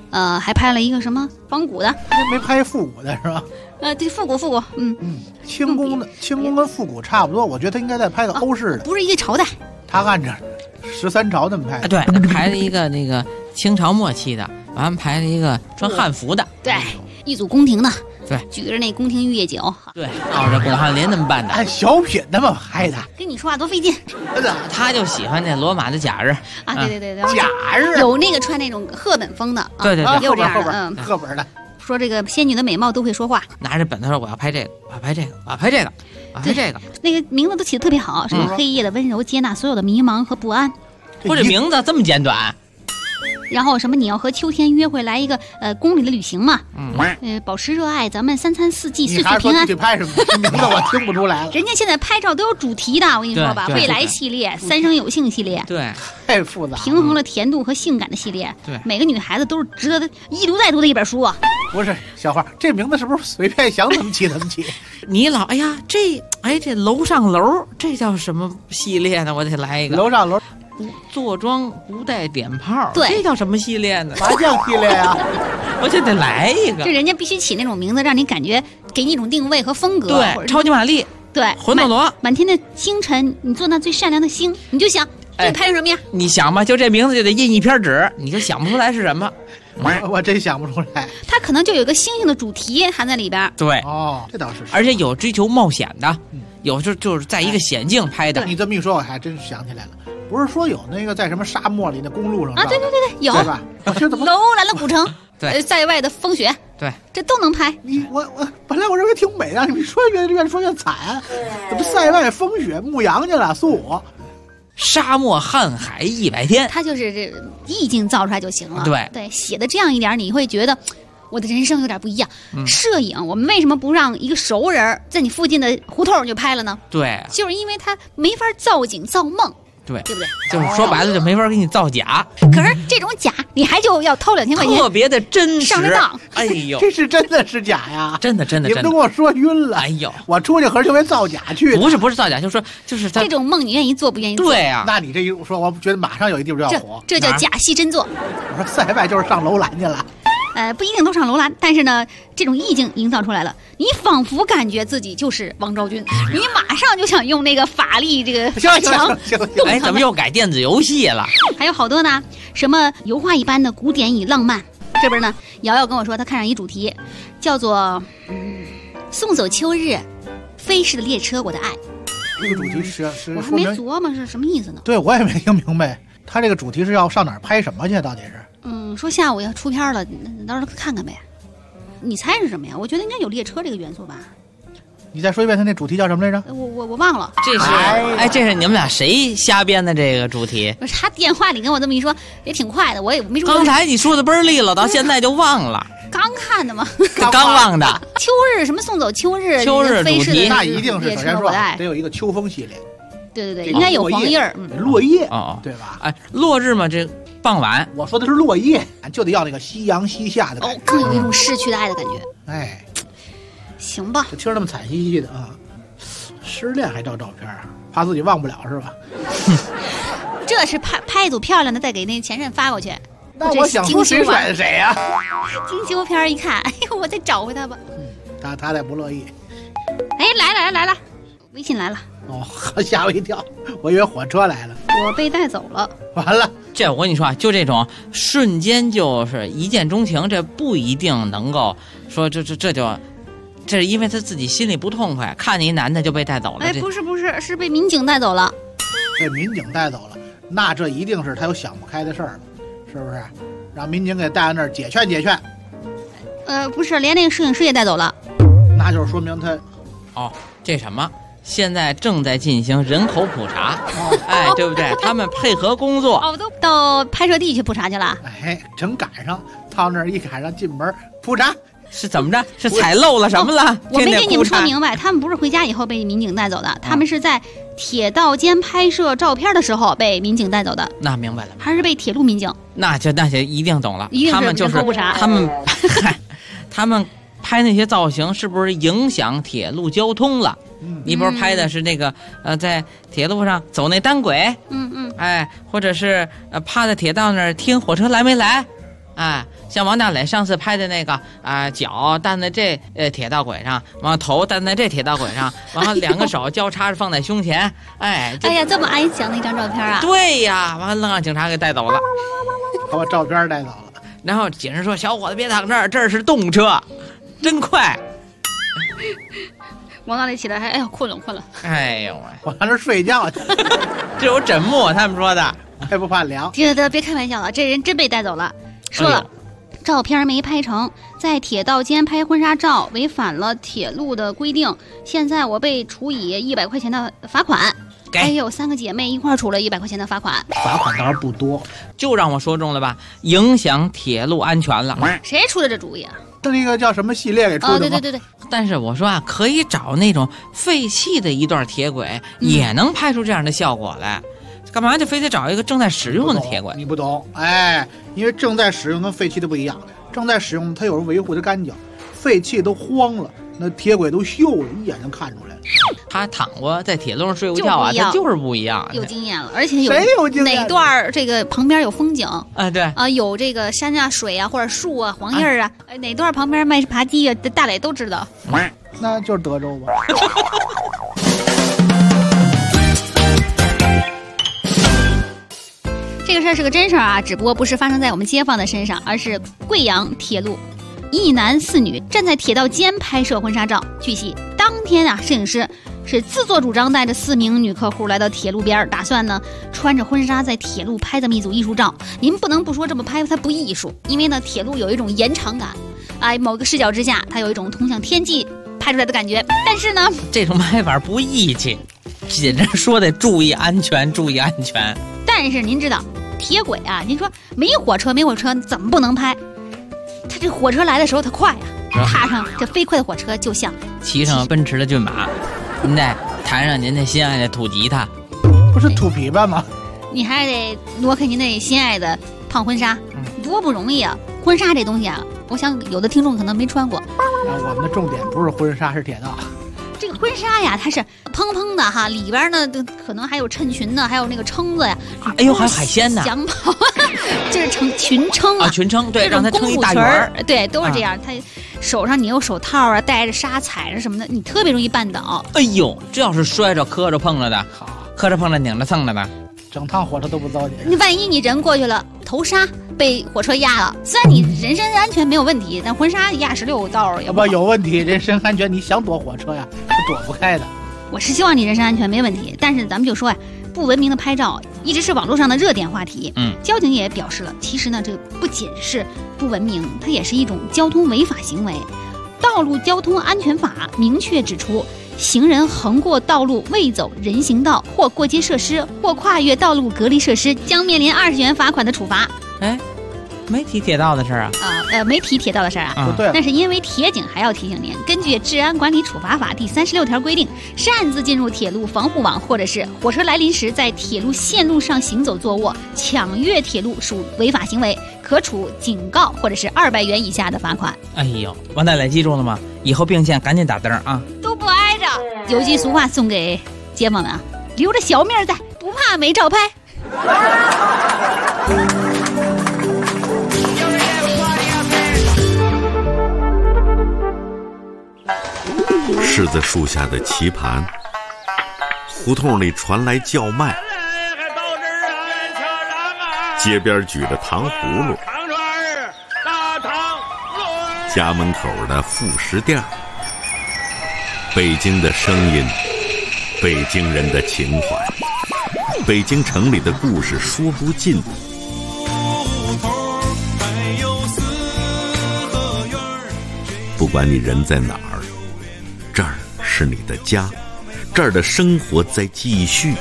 还拍了一个什么仿古的， 没拍复古的是吧？ 对，复古， 清宫跟复古差不多，我觉得他应该再拍个欧式的， 不是一个朝代。 他按着13朝那么拍。 对，拍了一个那个清朝末期的，完拍了一个穿汉服的， 对，一组宫廷的， 对， 举着那宫廷御宴酒， 对，照着巩汉林那么办的， 按小品那么拍的。 跟你说话多费劲。 他就喜欢那罗马的假日啊，对， 假日有那个穿那种赫本风的， 对， 也有这样的，赫本的。 说这个仙女的美貌都会说话， 拿着本子说我要拍这个，我要拍这个，我要拍这个，我要拍这个。 那个名字都起得特别好，什么黑夜的温柔接纳所有的迷茫和不安。 我这名字这么简短。 然后什么你要和秋天约会来一个公里的旅行嘛，保持热爱，咱们3餐4季岁岁平安。 你拍什么名字我听不出来了。 人家现在拍照都有主题的，我跟你说吧，未来系列、三生有幸系列， 对， 太复杂， 平衡了甜度和性感的系列， 对， 每个女孩子都是值得一读再读的一本书啊。 不是小花，这名字是不是随便想怎么起怎么起？ 你老哎呀，这楼上楼，这叫什么系列呢？我得来一个楼上楼。 坐庄不带点炮， 对， 这叫什么系列呢？ 麻将系列呀， 我就得来一个。 这人家必须起那种名字，让你感觉给你一种定位和风格。 对，超级玛丽， 对， 魂斗罗， 满天的星辰，你做那最善良的星，你就想这拍成什么呀？ 你想吧，就这名字就得印一篇纸，你就想不出来是什么。 我真想不出来。 它可能就有个星星的主题含在里边。 对， 哦，这倒是。 而且有追求冒险的，有就是在一个险境拍的。 你这么一说，我还真想起来了。不是说有那个在什么沙漠里的公路上啊？对，有， 对吧？ 楼兰的古城， 对， 塞外的风雪， 对， 这都能拍。 我本来我认为挺美的，你说越说越惨，怎么塞外风雪牧羊去了？苏武， 沙漠瀚海100天， 他就是这意境造出来就行了。 对， 写的这样一点，你会觉得我的人生有点不一样。摄影，我们为什么不让一个熟人在你附近的胡同就拍了呢？ 对， 就是因为他没法造景造梦。对不对？ 就是说白了就没法给你造假。 可是这种假，你还就要掏2000块钱， 特别的真实， 上着当。 哎呦， 这是真的是假呀？ 真的。 你们都给我说晕了。 哎呦， 我出去可是就为造假去。 不是造假，就是这种梦，你愿意做不愿意做？ 对呀。 那你这一说，我觉得马上有一地方就要火。 这叫假戏真做。 我说塞外就是上楼兰去了。 不一定都上楼兰，但是呢，这种意境营造出来了，你仿佛感觉自己就是王昭君，你马上就想用那个法力这个发强。 哎，怎么又改电子游戏了？ 还有好多呢，什么油画一般的古典与浪漫。这边呢，瑶瑶跟我说，她看上一主题，叫做送走秋日，飞逝的列车，我的爱。 这个主题是我还没琢磨是什么意思呢？ 对，我也没听明白，他这个主题是要上哪儿拍什么去？到底是？ 说下午要出片了，你到时候看看呗。你猜是什么呀？我觉得应该有列车这个元素吧。 你再说一遍，他那主题叫什么来着？ 我忘了。 这是你们俩谁瞎编的这个主题？ 他电话里跟我这么一说，也挺快的，我也没说。 刚才你说的倍儿利落，到现在就忘了。 刚看的吗？ 刚忘的。 秋日什么送走秋日？ 秋日主题那一定是首先说得有一个秋风系列。 对，应该有黄叶儿， 落叶对吧？哎，落日嘛，这傍晚。 我说的是落叶，就得要那个夕阳西下的感觉， 更有一种逝去的爱的感觉。 哎， 行吧， 就听着那么惨兮兮的啊，失恋还照照片，怕自己忘不了是吧？ 这是拍一组漂亮的，再给那前任发过去。 那我想说谁甩的谁呀？ 精修片一看，哎呦，我再找回他吧。 他再不乐意。 哎，来了，微信来了。 哦，吓我一跳，我以为火车来了。 我被带走了。 完了， 这我跟你说啊，就这种瞬间就是一见钟情，这不一定能够说这是因为他自己心里不痛快，看见一男的就被带走了。 哎，不是，是被民警带走了。 被民警带走了，那这一定是他有想不开的事儿了，是不是？让民警给带到那儿解劝。 不是，连那个摄影师也带走了。 那就是说明他， 这什么？现在正在进行人口普查，哎，对不对？他们配合工作， 都到拍摄地去普查去了。 哎，正赶上到那儿一赶上进门普查， 是怎么着？是采漏了什么了？ 我没给你们说明白，他们不是回家以后被民警带走的，他们是在铁道间拍摄照片的时候被民警带走的。 那明白了， 还是被铁路民警？那就一定懂了， 一定是人口普查。 他们拍那些造型是不是影响铁路交通了？你不是拍的是那个在铁路上走那单轨，哎，或者是趴在铁道那儿听火车来没来， 哎，像王大磊上次拍的那个脚担在这铁道轨上，完头担在这铁道轨上，完了2个手交叉着放在胸前，哎呀，这么安详的一张照片啊！ 对呀，完了愣让警察给带走了， 把照片带走了。 然后警察说：“小伙子别躺这儿，这是动物车，真快。” 王大磊起来还困了。 哎呦喂， 我在这睡觉去。 这有枕木，他们说的， 还不怕凉。 得别开玩笑了，这人真被带走了。说了，照片没拍成，在铁道间拍婚纱照，违反了铁路的规定。现在我被处以100块钱的罚款。还有3个姐妹一块处了100块钱的罚款。 罚款倒是不多， 就让我说中了吧，影响铁路安全了。 谁出的这主意啊？ 那个叫什么系列给出的吗？ 对。 但是我说啊，可以找那种废弃的一段铁轨，也能拍出这样的效果来。干嘛就非得找一个正在使用的铁轨？ 你不懂，哎，因为正在使用跟废弃的不一样，正在使用它有时候维护的干净，废弃都荒了，那铁轨都锈了，一眼就看出来了。 他躺过在铁路上睡过觉啊，他就是不一样， 有经验了，而且谁有经验？ 哪段这个旁边有风景对啊，有这个山啊、水啊或者树啊、黄叶啊，哪段旁边卖扒鸡啊，大磊都知道。 那就是德州吧。 这个事儿是个真事儿啊，只不过不是发生在我们街坊的身上，而是贵阳铁路，1男4女站在铁道间拍摄婚纱照。据悉，当天啊，摄影师是自作主张带着4名女客户来到铁路边，打算呢穿着婚纱在铁路拍这么一组艺术照。您不能不说这么拍它不艺术，因为呢铁路有一种延长感，某个视角之下，它有一种通向天际拍出来的感觉。但是呢， 这种拍法不义气，紧着说得注意安全，注意安全。 但是您知道，铁轨啊，您说没火车怎么不能拍？它这火车来的时候它快啊，踏上这飞快的火车就像骑上奔驰的骏马，您得弹上您那心爱的土吉他， 不是土琵琶吗？ 你还得挪开您那心爱的胖婚纱，多不容易啊！婚纱这东西啊，我想有的听众可能没穿过。 我们的重点不是婚纱，是铁道。 这个婚纱呀，它是蓬蓬的哈，里边呢可能还有衬裙呢，还有那个蛏子呀。 哎呦，还有海鲜呢！ 羊毛，就是裙蛏啊， 裙蛏，对，让它撑一大圆， 对，都是这样。它手上你有手套啊，戴着纱踩着什么的，你特别容易绊倒。 哎呦，这要是摔着、磕着、碰着的，磕着碰着、拧着蹭着的， 整趟火车都不糟践。 你万一你人过去了，头纱被火车压了，虽然你人身安全没有问题，但婚纱压16道也不有问题。人身安全，你想躲火车呀，是躲不开的。 我是希望你人身安全没问题，但是咱们就说不文明的拍照一直是网络上的热点话题。交警也表示了，其实呢，这不仅是不文明，它也是一种交通违法行为。道路交通安全法明确指出，行人横过道路未走人行道或过街设施或跨越道路隔离设施，将面临20元罚款的处罚。 没提铁道的事儿啊？没提铁道的事儿啊？ 不对。 那是因为铁警还要提醒您，根据《治安管理处罚法》第36条规定，擅自进入铁路防护网，或者是火车来临时在铁路线路上行走坐卧、抢越铁路属违法行为，可处警告或者是200元以下的罚款。 哎呦，王大磊记住了吗？以后并线赶紧打灯啊！ 都不挨着。有句俗话送给街坊们啊，留着小命在，不怕没照拍。 柿子树下的棋盘，胡同里传来叫卖，街边举着糖葫芦，家门口的副食店，北京的声音，北京人的情怀，北京城里的故事说不尽。不管你人在哪儿，这儿是你的家，这儿的生活在继续。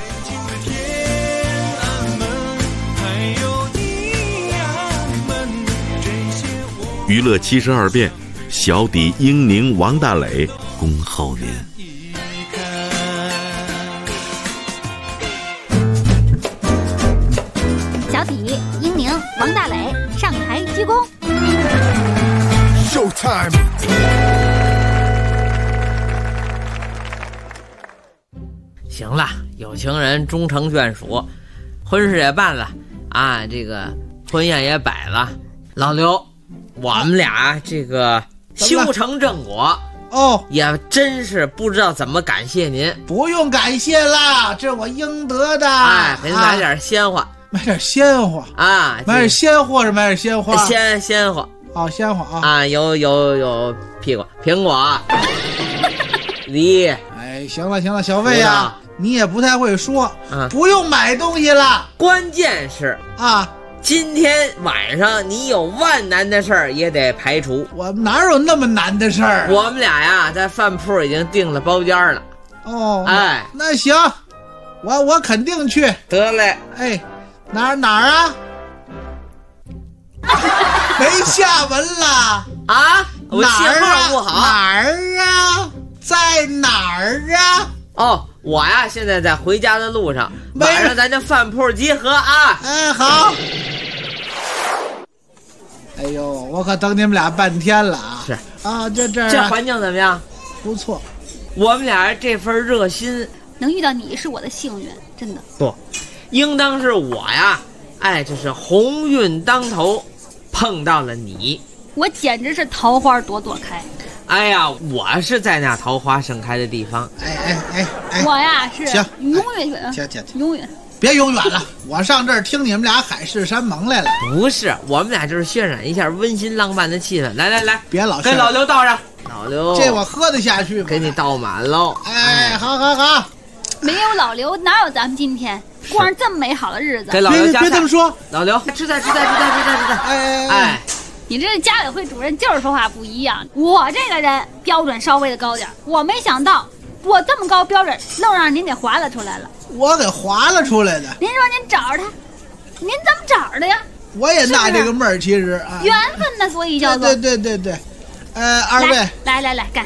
娱乐72变，小底英宁、王大磊恭候您。 小底英宁、王大磊上台鞠躬。 Showtime。 行了，有情人终成眷属，婚事也办了啊，这个婚宴也摆了， 老刘，我们俩这个修成正果哦， 也真是不知道怎么感谢您。 不用感谢啦，这是我应得的。 哎，给您买点鲜花， 买点鲜花啊， 买点鲜花是买点鲜花， 鲜花。 哦，鲜花啊！ 啊，有苹果、梨。 哎，行了，小魏啊，你也不太会说，不用买东西了。 关键是啊， 今天晚上你有万难的事儿也得排除。 我哪有那么难的事儿？ 我们俩呀，在饭铺已经订了包间了。 哦， 哎， 那行，我肯定去。 得嘞， 哎，哪儿啊？没下文了啊！我信号不好。 哪儿啊？在哪儿啊？ 哦，我呀现在在回家的路上，晚上咱这饭铺集合啊！ 哎，好。哎呦，我可等你们俩半天了啊！ 是啊，这环境怎么样？ 不错。 我们俩这份热心， 能遇到你是我的幸运，真的。 不，应当是我呀！哎，这是鸿运当头。碰到了你， 我简直是桃花朵朵开。 哎呀，我是在那桃花盛开的地方。 哎， 我呀是永远永远别永远了，我上这儿听你们俩海誓山盟来了。 不是，我们俩就是渲染一下温馨浪漫的气氛。来， 别老跟老刘倒上。老刘， 这我喝得下去吗？ 给你倒满喽。 哎，好。 没有老刘，哪有咱们今天过上这么美好的日子？ 给老刘加别这么说， 老刘吃菜。哎， 你这家委会主任就是说话不一样。我这个人标准稍微的高点，我没想到我这么高标准，愣让您给划拉出来了。 我给划拉出来的。 您说您找着他，您怎么找着的呀？ 我也纳这个闷儿，其实啊， 缘分呢，所以叫做对。二位， 来，干。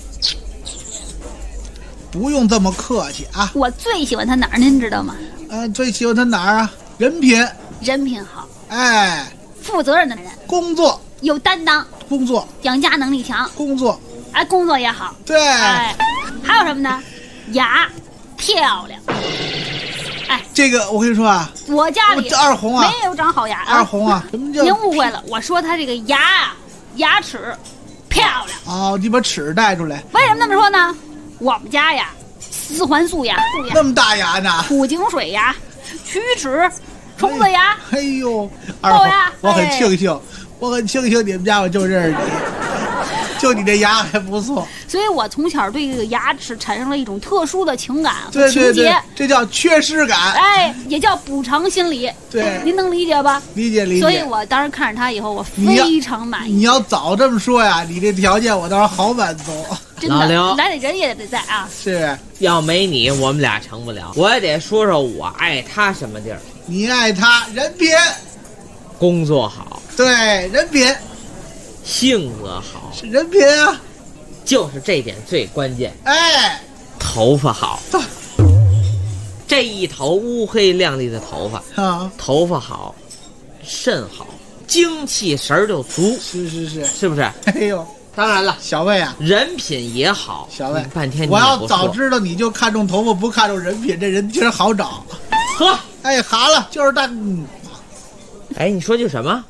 不用这么客气啊！ 我最喜欢他哪儿，您知道吗？ 最喜欢他哪儿啊？人品好， 哎，负责任的人， 工作有担当， 工作养家能力强， 工作， 哎，工作也好， 对， 哎，还有什么呢？牙漂亮，哎， 这个我跟你说啊， 我家里二红啊没有长好牙， 二红啊，什么叫？ 您误会了，我说他这个牙齿漂亮哦，你把齿带出来， 为什么那么说呢？我们家呀，4环素牙， 那么大牙呢？ 普井水牙，龋齿，虫子牙。 哎呦，二红，我很庆幸，你们家我就认识你，就你这牙还不错。 所以我从小对这个牙齿产生了一种特殊的情感和情节， 对，这叫缺失感， 哎，也叫补偿心理。 对， 您能理解吧？ 理解。 所以我当时看着他以后，我非常满意。 你要早这么说呀，你这条件我倒是好满足。 老刘， 来的人也得在啊！ 是， 要没你，我们俩成不了。我也得说说我爱他什么地儿。 你爱他人品， 工作好， 对，人品， 性格好， 是人品啊， 就是这点最关键。 哎， 头发好，这一头乌黑亮丽的头发啊， 头发好，肾好，精气神儿就足。是不是？ 哎呦。 当然了， 小魏啊， 人品也好。 小魏， 半天我要早知道你就看重头发不看重人品，这人其实好找。 喝， 哎，好了，就是大。 哎，你说句什么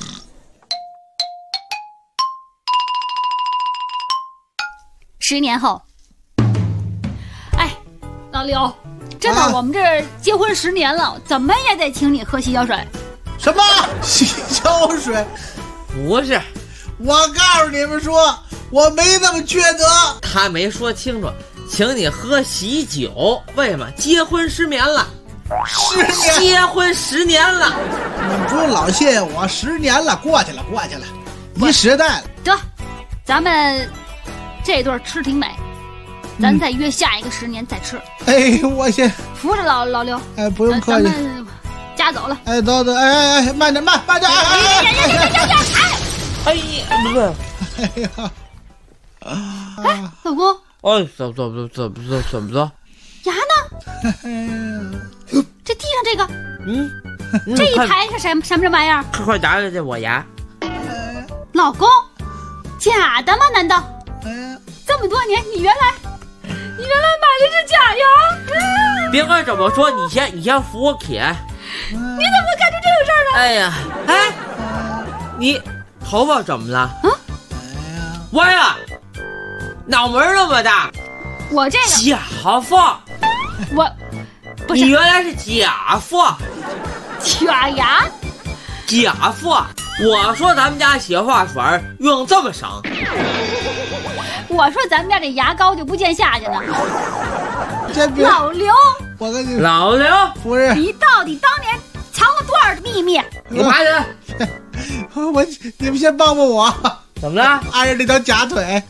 ？10年后，哎，老刘，真的，我们这结婚10年了，怎么也得请你喝洗脚水。 什么洗脚水？ 不是。 我告诉你们说，我没那么缺德。 他没说清楚，请你喝喜酒。为什么？结婚10年了 ，10年， 结婚10年了。 你们不用老谢谢我，10年了，过去了，一时代了。 得，咱们这对吃挺美，咱再约下一个10年再吃。 哎，我先扶着老刘。 哎，不用客气。 咱们家走了。 哎，走，哎，慢点。 哎呀，不是， 哎呀，哎，老公， 哦，怎么着？ 牙呢？这地上这个，这一排是什么玩意儿？ 快拿来这我牙。 老公，假的吗？难道？这么多年，你原来买的是假牙？ 别管怎么说，你先扶我起来。 你怎么干出这种事儿来？ 哎呀，哎。 你头发怎么了？啊？我呀，脑门那么大。 我这个假发。 我不是。 你原来是假发。 假牙。 假发。我说咱们家洗发水用这么省。 我说咱们家这牙膏就不见下去呢。老刘， 我跟你老刘夫人， 你到底当年藏了多少秘密？ 你妈的！ 你们先帮帮我。 怎么了？ 挨着那条假腿。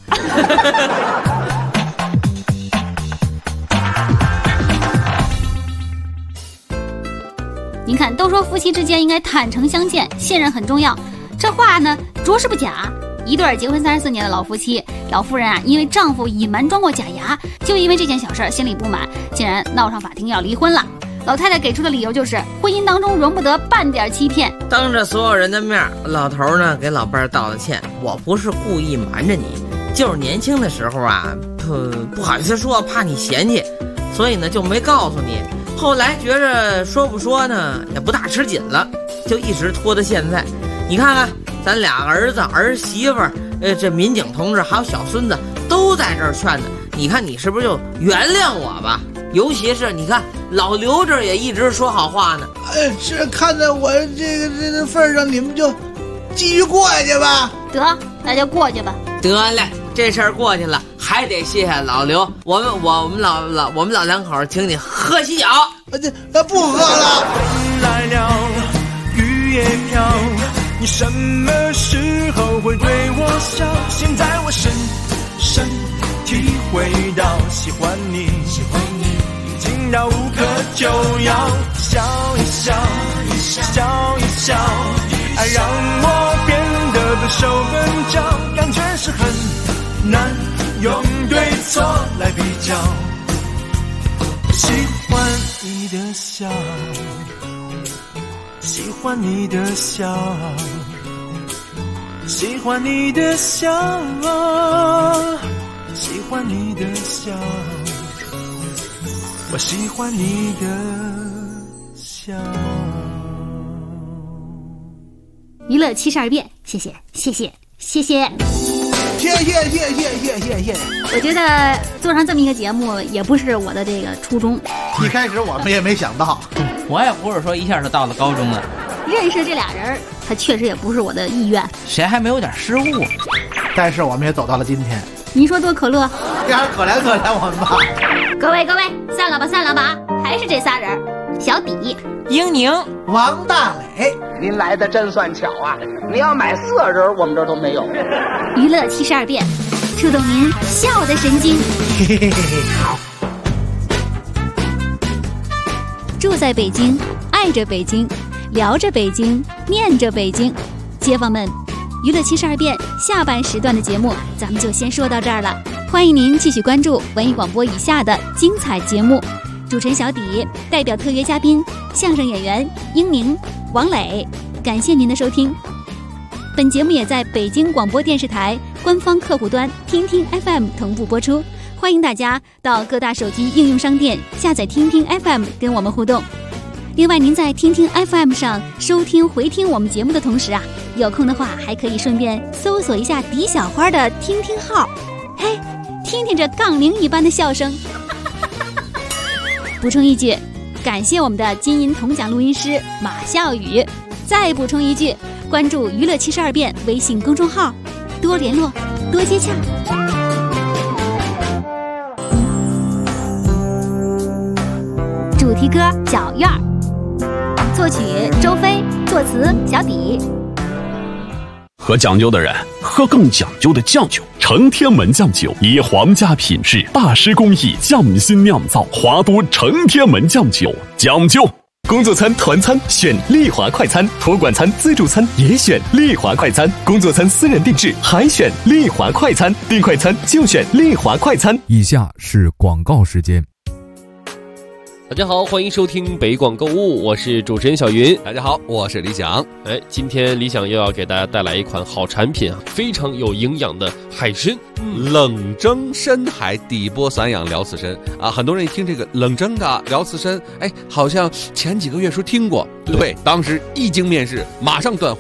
您看，都说夫妻之间应该坦诚相见，信任很重要，这话呢着实不假。一对结婚34年的老夫妻，老夫人啊，因为丈夫隐瞒装过假牙，就因为这件小事心里不满，竟然闹上法庭要离婚了。老太太给出的理由就是婚姻当中容不得半点欺骗。 当着所有人的面，老头呢给老伴儿道了歉，我不是故意瞒着你，就是年轻的时候啊，不好意思说，怕你嫌弃，所以呢就没告诉你。后来觉着说不说呢也不大吃紧了，就一直拖到现在。你看看咱俩儿子儿媳妇儿，这民警同志还有小孙子都在这儿劝的，你看你是不是就原谅我吧？尤其是你看老刘这儿也一直说好话呢。 是看在我这个份上，你们就继续过去吧。 得，那就过去吧。 得嘞，这事儿过去了，还得谢谢老刘。我们老两口请你喝喜酒。 不喝了。 来了，雨也飘，你什么时候会对我笑？现在我深深体会到喜欢你，已经到无可救药。笑一笑，笑一笑，爱让我变得笨手笨脚，感觉是很难用对错来比较。喜欢你的笑，喜欢你的笑，喜欢你的笑，喜欢你的笑，我喜欢你的笑。 娱乐72变，谢谢。我觉得做上这么一个节目也不是我的这个初衷。 一开始我们也没想到， 我也不是说一下就到了高中了。 认识这俩人，他确实也不是我的意愿。 谁还没有点失误？ 但是我们也走到了今天。 您说多可乐？ 这还是可怜我们吧。 各位，散了吧，还是这仨人：小底、 英宁、 王大磊。 您来的真算巧啊！你要买4人，我们这儿都没有。 娱乐72变，触动您笑的神经。住在北京，爱着北京，聊着北京，念着北京。街坊们，娱乐72变下半时段的节目咱们就先说到这儿了，欢迎您继续关注文艺广播以下的精彩节目。主持人小底代表特约嘉宾相声演员英宁、王磊，感谢您的收听。本节目也在北京广播电视台官方客户端听听 FM 同步播出，欢迎大家到各大手机应用商店下载听听 FM 跟我们互动。另外，您在听听 FM 上收听回听我们节目的同时啊，有空的话还可以顺便搜索一下狄小花的听听号，嘿，听听这杠铃一般的笑声。补充一句，感谢我们的金银铜奖录音师马笑宇。再补充一句，关注娱乐72变微信公众号，多联络，多接洽。主题歌小院儿，作曲周飞，作词小底。 喝讲究的人喝更讲究的酱酒，承天门酱酒以皇家品质、大师工艺匠心酿造，华都承天门酱酒讲究。工作餐、团餐选丽华快餐，托管餐、自助餐也选丽华快餐，工作餐私人定制还选丽华快餐，订快餐就选丽华快餐。 以下是广告时间。 大家好，欢迎收听北广购物，我是主持人小云。 大家好，我是李想。 今天李想又要给大家带来一款好产品啊，非常有营养的海参， 冷蒸深海底波散养辽刺参啊。很多人一听这个冷蒸的辽刺参，好像前几个月说听过，对，当时一经面世，马上断货，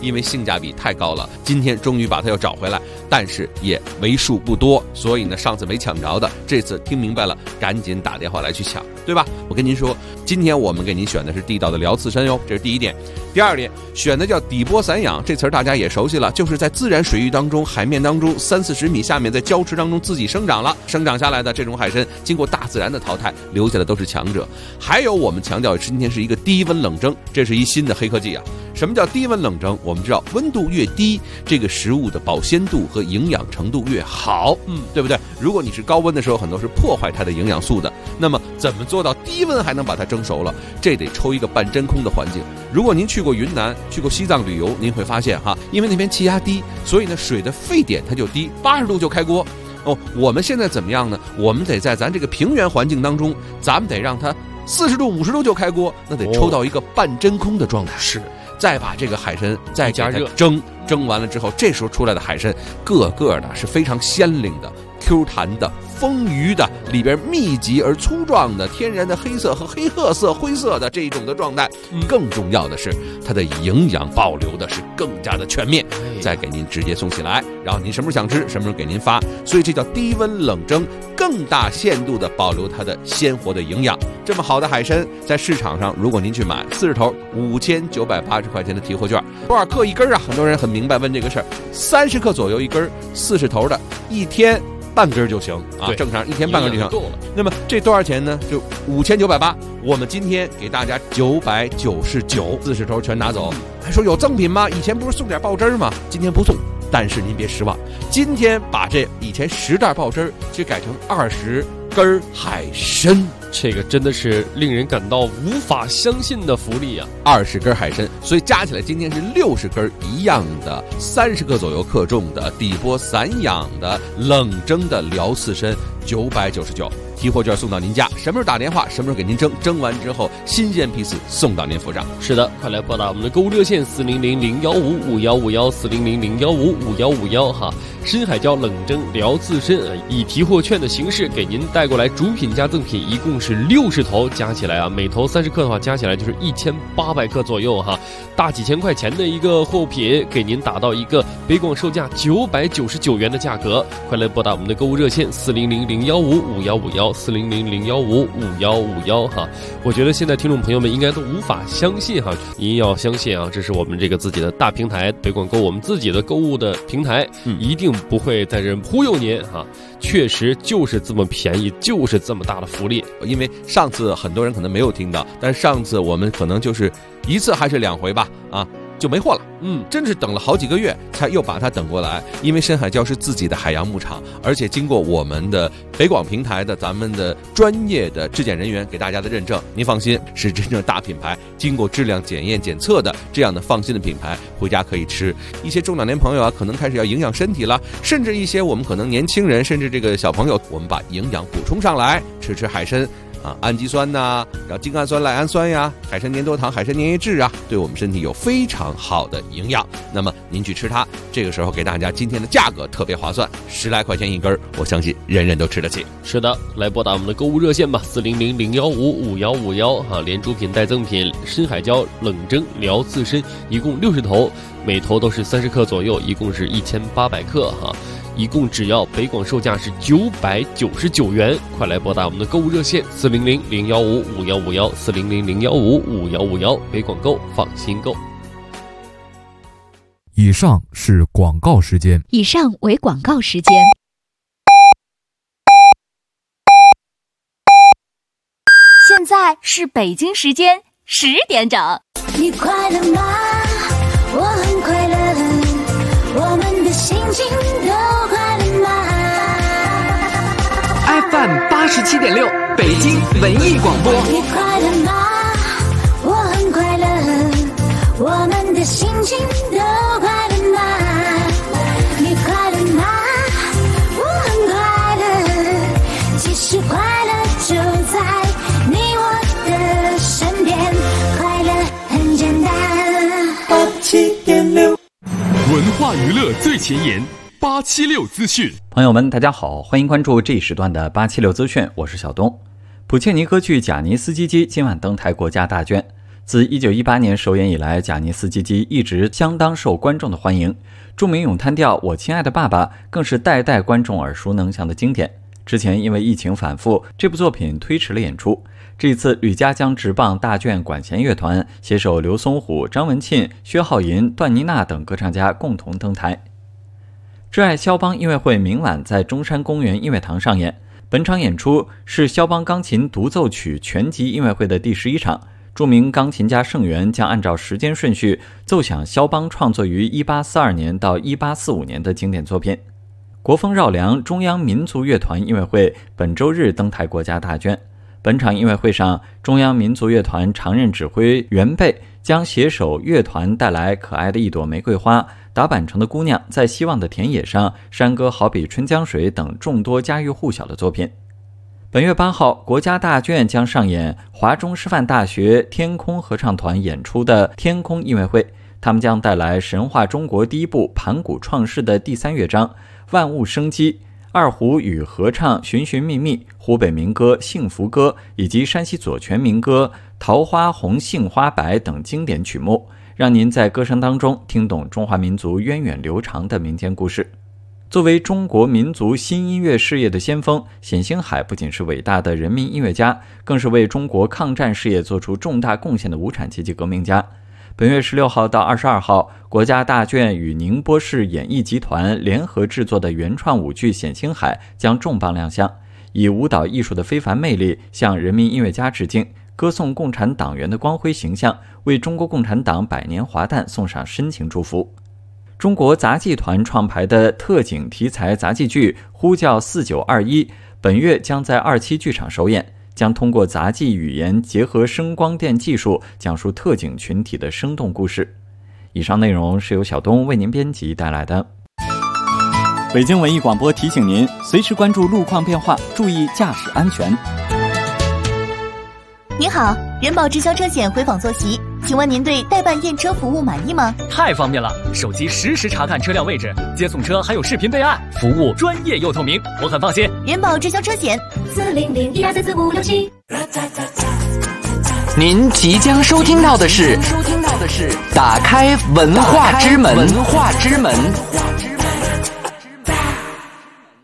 因为性价比太高了，今天终于把它又找回来，但是也为数不多，所以呢，上次没抢着的，这次听明白了，赶紧打电话来去抢，对吧？我跟您说，今天我们给您选的是地道的辽刺参哟，这是第一点。第二点，选的叫底波散养，这词儿大家也熟悉了，就是在自然水域当中、海面当中30-40米下面，在礁池当中自己生长了，生长下来的这种海参，经过大自然的淘汰，留下的都是强者。还有我们强调今天是一个低温冷蒸，这是一新的黑科技啊。什么叫低温冷蒸？我们知道温度越低，这个食物的保鲜度和营养程度越好，对不对？如果你是高温的时候，很多是破坏它的营养素的。那么怎么做到低温还能把它蒸熟了？这得抽一个半真空的环境。如果您去过云南、去过西藏旅游，您会发现哈，因为那边气压低，所以呢水的沸点它就低，80度就开锅。我们现在怎么样呢？我们得在咱这个平原环境当中，咱们得让它40度、50度就开锅，那得抽到一个半真空的状态。 是。 再把这个海参再加热蒸完了之后，这时候出来的海参个个的是非常鲜灵的、Q 弹的、丰腴的，里边密集而粗壮的天然的黑色和黑褐色、灰色的这种的状态。更重要的是，它的营养保留的是更加的全面，再给您直接送起来，然后您什么时候想吃，什么时候给您发。所以这叫低温冷蒸，更大限度的保留它的鲜活的营养。这么好的海参，在市场上，如果您去买40头5980块钱的提货券，多少克一根啊？很多人很明白问这个事儿，30克左右一根，40头的，一天半根就行啊，正常一天半根就行。那么这多少钱呢？就5980，我们今天给大家999，40头全拿走。还说有赠品吗？以前不是送点爆汁吗？今天不送。但是您别失望，今天把这以前10袋爆汁就改成20根海参， 这个真的是令人感到无法相信的福利啊 ！20根海参，所以加起来今天是60根一样的，30克左右克重的底波散养的冷蒸的辽刺参，999。提货券送到您家，什么时候打电话，什么时候给您蒸，蒸完之后新鲜批次送到您府上。 是的，快来拨打我们的购物热线400-015-5151，400-015-5151哈。深海椒冷蒸辽刺参以提货券的形式给您带过来，主品加赠品一共是60头，加起来啊，每头30克的话，加起来就是1800克左右哈，大几千块钱的一个货品，给您打到一个北广售价999元的价格。快来拨打我们的购物热线400-015-5151，400-015-5151哈。我觉得现在听众朋友们应该都无法相信哈，您要相信啊，这是我们这个自己的大平台北广购，我们自己的购物的平台，一定不会在这忽悠您哈，确实就是这么便宜，就是这么大的福利。 因为上次很多人可能没有听到，但是上次我们可能就是1次还是2回吧啊，就没货了。真是等了好几个月才又把它等过来。因为深海礁是自己的海洋牧场，而且经过我们的北广平台的咱们的专业的质检人员给大家的认证，您放心，是真正大品牌，经过质量检验检测的这样的放心的品牌，回家可以吃。一些中老年朋友啊，可能开始要营养身体了，甚至一些我们可能年轻人，甚至这个小朋友，我们把营养补充上来，吃海参啊，氨基酸呐，然后精氨酸、赖氨酸呀，海参粘多糖、海参粘液质啊，对我们身体有非常好的营养。那么您去吃它，这个时候给大家今天的价格特别划算，10来块钱一根，我相信人人都吃得起。 是的，来拨打我们的购物热线吧，400-015-5151哈，连主品带赠品，深海礁冷蒸辽刺参一共60头，每头都是30克左右，一共是1800克哈。一共只要北广售价是999元，快来拨打我们的购物热线400-015-5151，400-015-5151，北广购，放心购。 以上是广告时间。 以上为广告时间。现在是北京时间10点整。 你快乐吗？我很快乐，我们的心情都快乐吗 ？FM 87.6，北京文艺广播。 你快乐吗？我很快乐，我们的心情都快乐吗？你快乐吗？我很快乐，其实快乐就在你我的身边，快乐很简单。87.6， 文化娱乐最前沿，876资讯。 朋友们，大家好，欢迎关注这一时段的876资讯，我是小东。普切尼歌剧《贾尼斯基基》今晚登台国家大剧院。 自1918年首演以来，贾尼斯基机一直相当受观众的欢迎。著名咏叹调《我亲爱的爸爸》更是代代观众耳熟能详的经典。之前因为疫情反复，这部作品推迟了演出。这一次，吕嘉将执棒大卷管弦乐团，携手刘松虎、张文庆、薛浩银、段妮娜等歌唱家共同登台。挚爱肖邦音乐会明晚在中山公园音乐堂上演。本场演出是肖邦钢琴独奏曲全集音乐会的第11场。著名钢琴家盛元将按照时间顺序奏响肖邦创作于1842年到1845年的经典作品。国风绕梁中央民族乐团音乐会本周日登台国家大卷。本场音乐会上，中央民族乐团常任指挥袁贝将携手乐团带来可爱的一朵玫瑰花、打板城的姑娘、在希望的田野上、山歌好比春江水等众多家喻户晓的作品。本月8号，国家大卷将上演华中师范大学天空合唱团演出的天空音乐会，他们将带来神话中国第一部盘古创世的第3乐章万物生机、二胡与合唱寻寻觅觅、湖北民歌幸福歌以及山西左权民歌桃花红杏花白等经典曲目，让您在歌声当中听懂中华民族源远流长的民间故事。作为中国民族新音乐事业的先锋，冼星海不仅是伟大的人民音乐家，更是为中国抗战事业做出重大贡献的无产阶级革命家。本月16号到22号，国家大卷与宁波市演艺集团联合制作的原创舞剧《冼星海》将重磅亮相，以舞蹈艺术的非凡魅力向人民音乐家致敬，歌颂共产党员的光辉形象，为中国共产党100年华诞送上深情祝福。中国杂技团创排的特警题材杂技剧《呼叫4921》本月将在27剧场首演，将通过杂技语言结合声光电技术，讲述特警群体的生动故事。以上内容是由小东为您编辑带来的。 北京文艺广播提醒您，随时关注路况变化，注意驾驶安全。 您好，人保直销车险回访坐席，请问您对代办验车服务满意吗？ 太方便了，手机实时查看车辆位置，接送车还有视频备案，服务专业又透明，我很放心。 人保直销车险40012344567。 您即将收听到的是打开文化之门。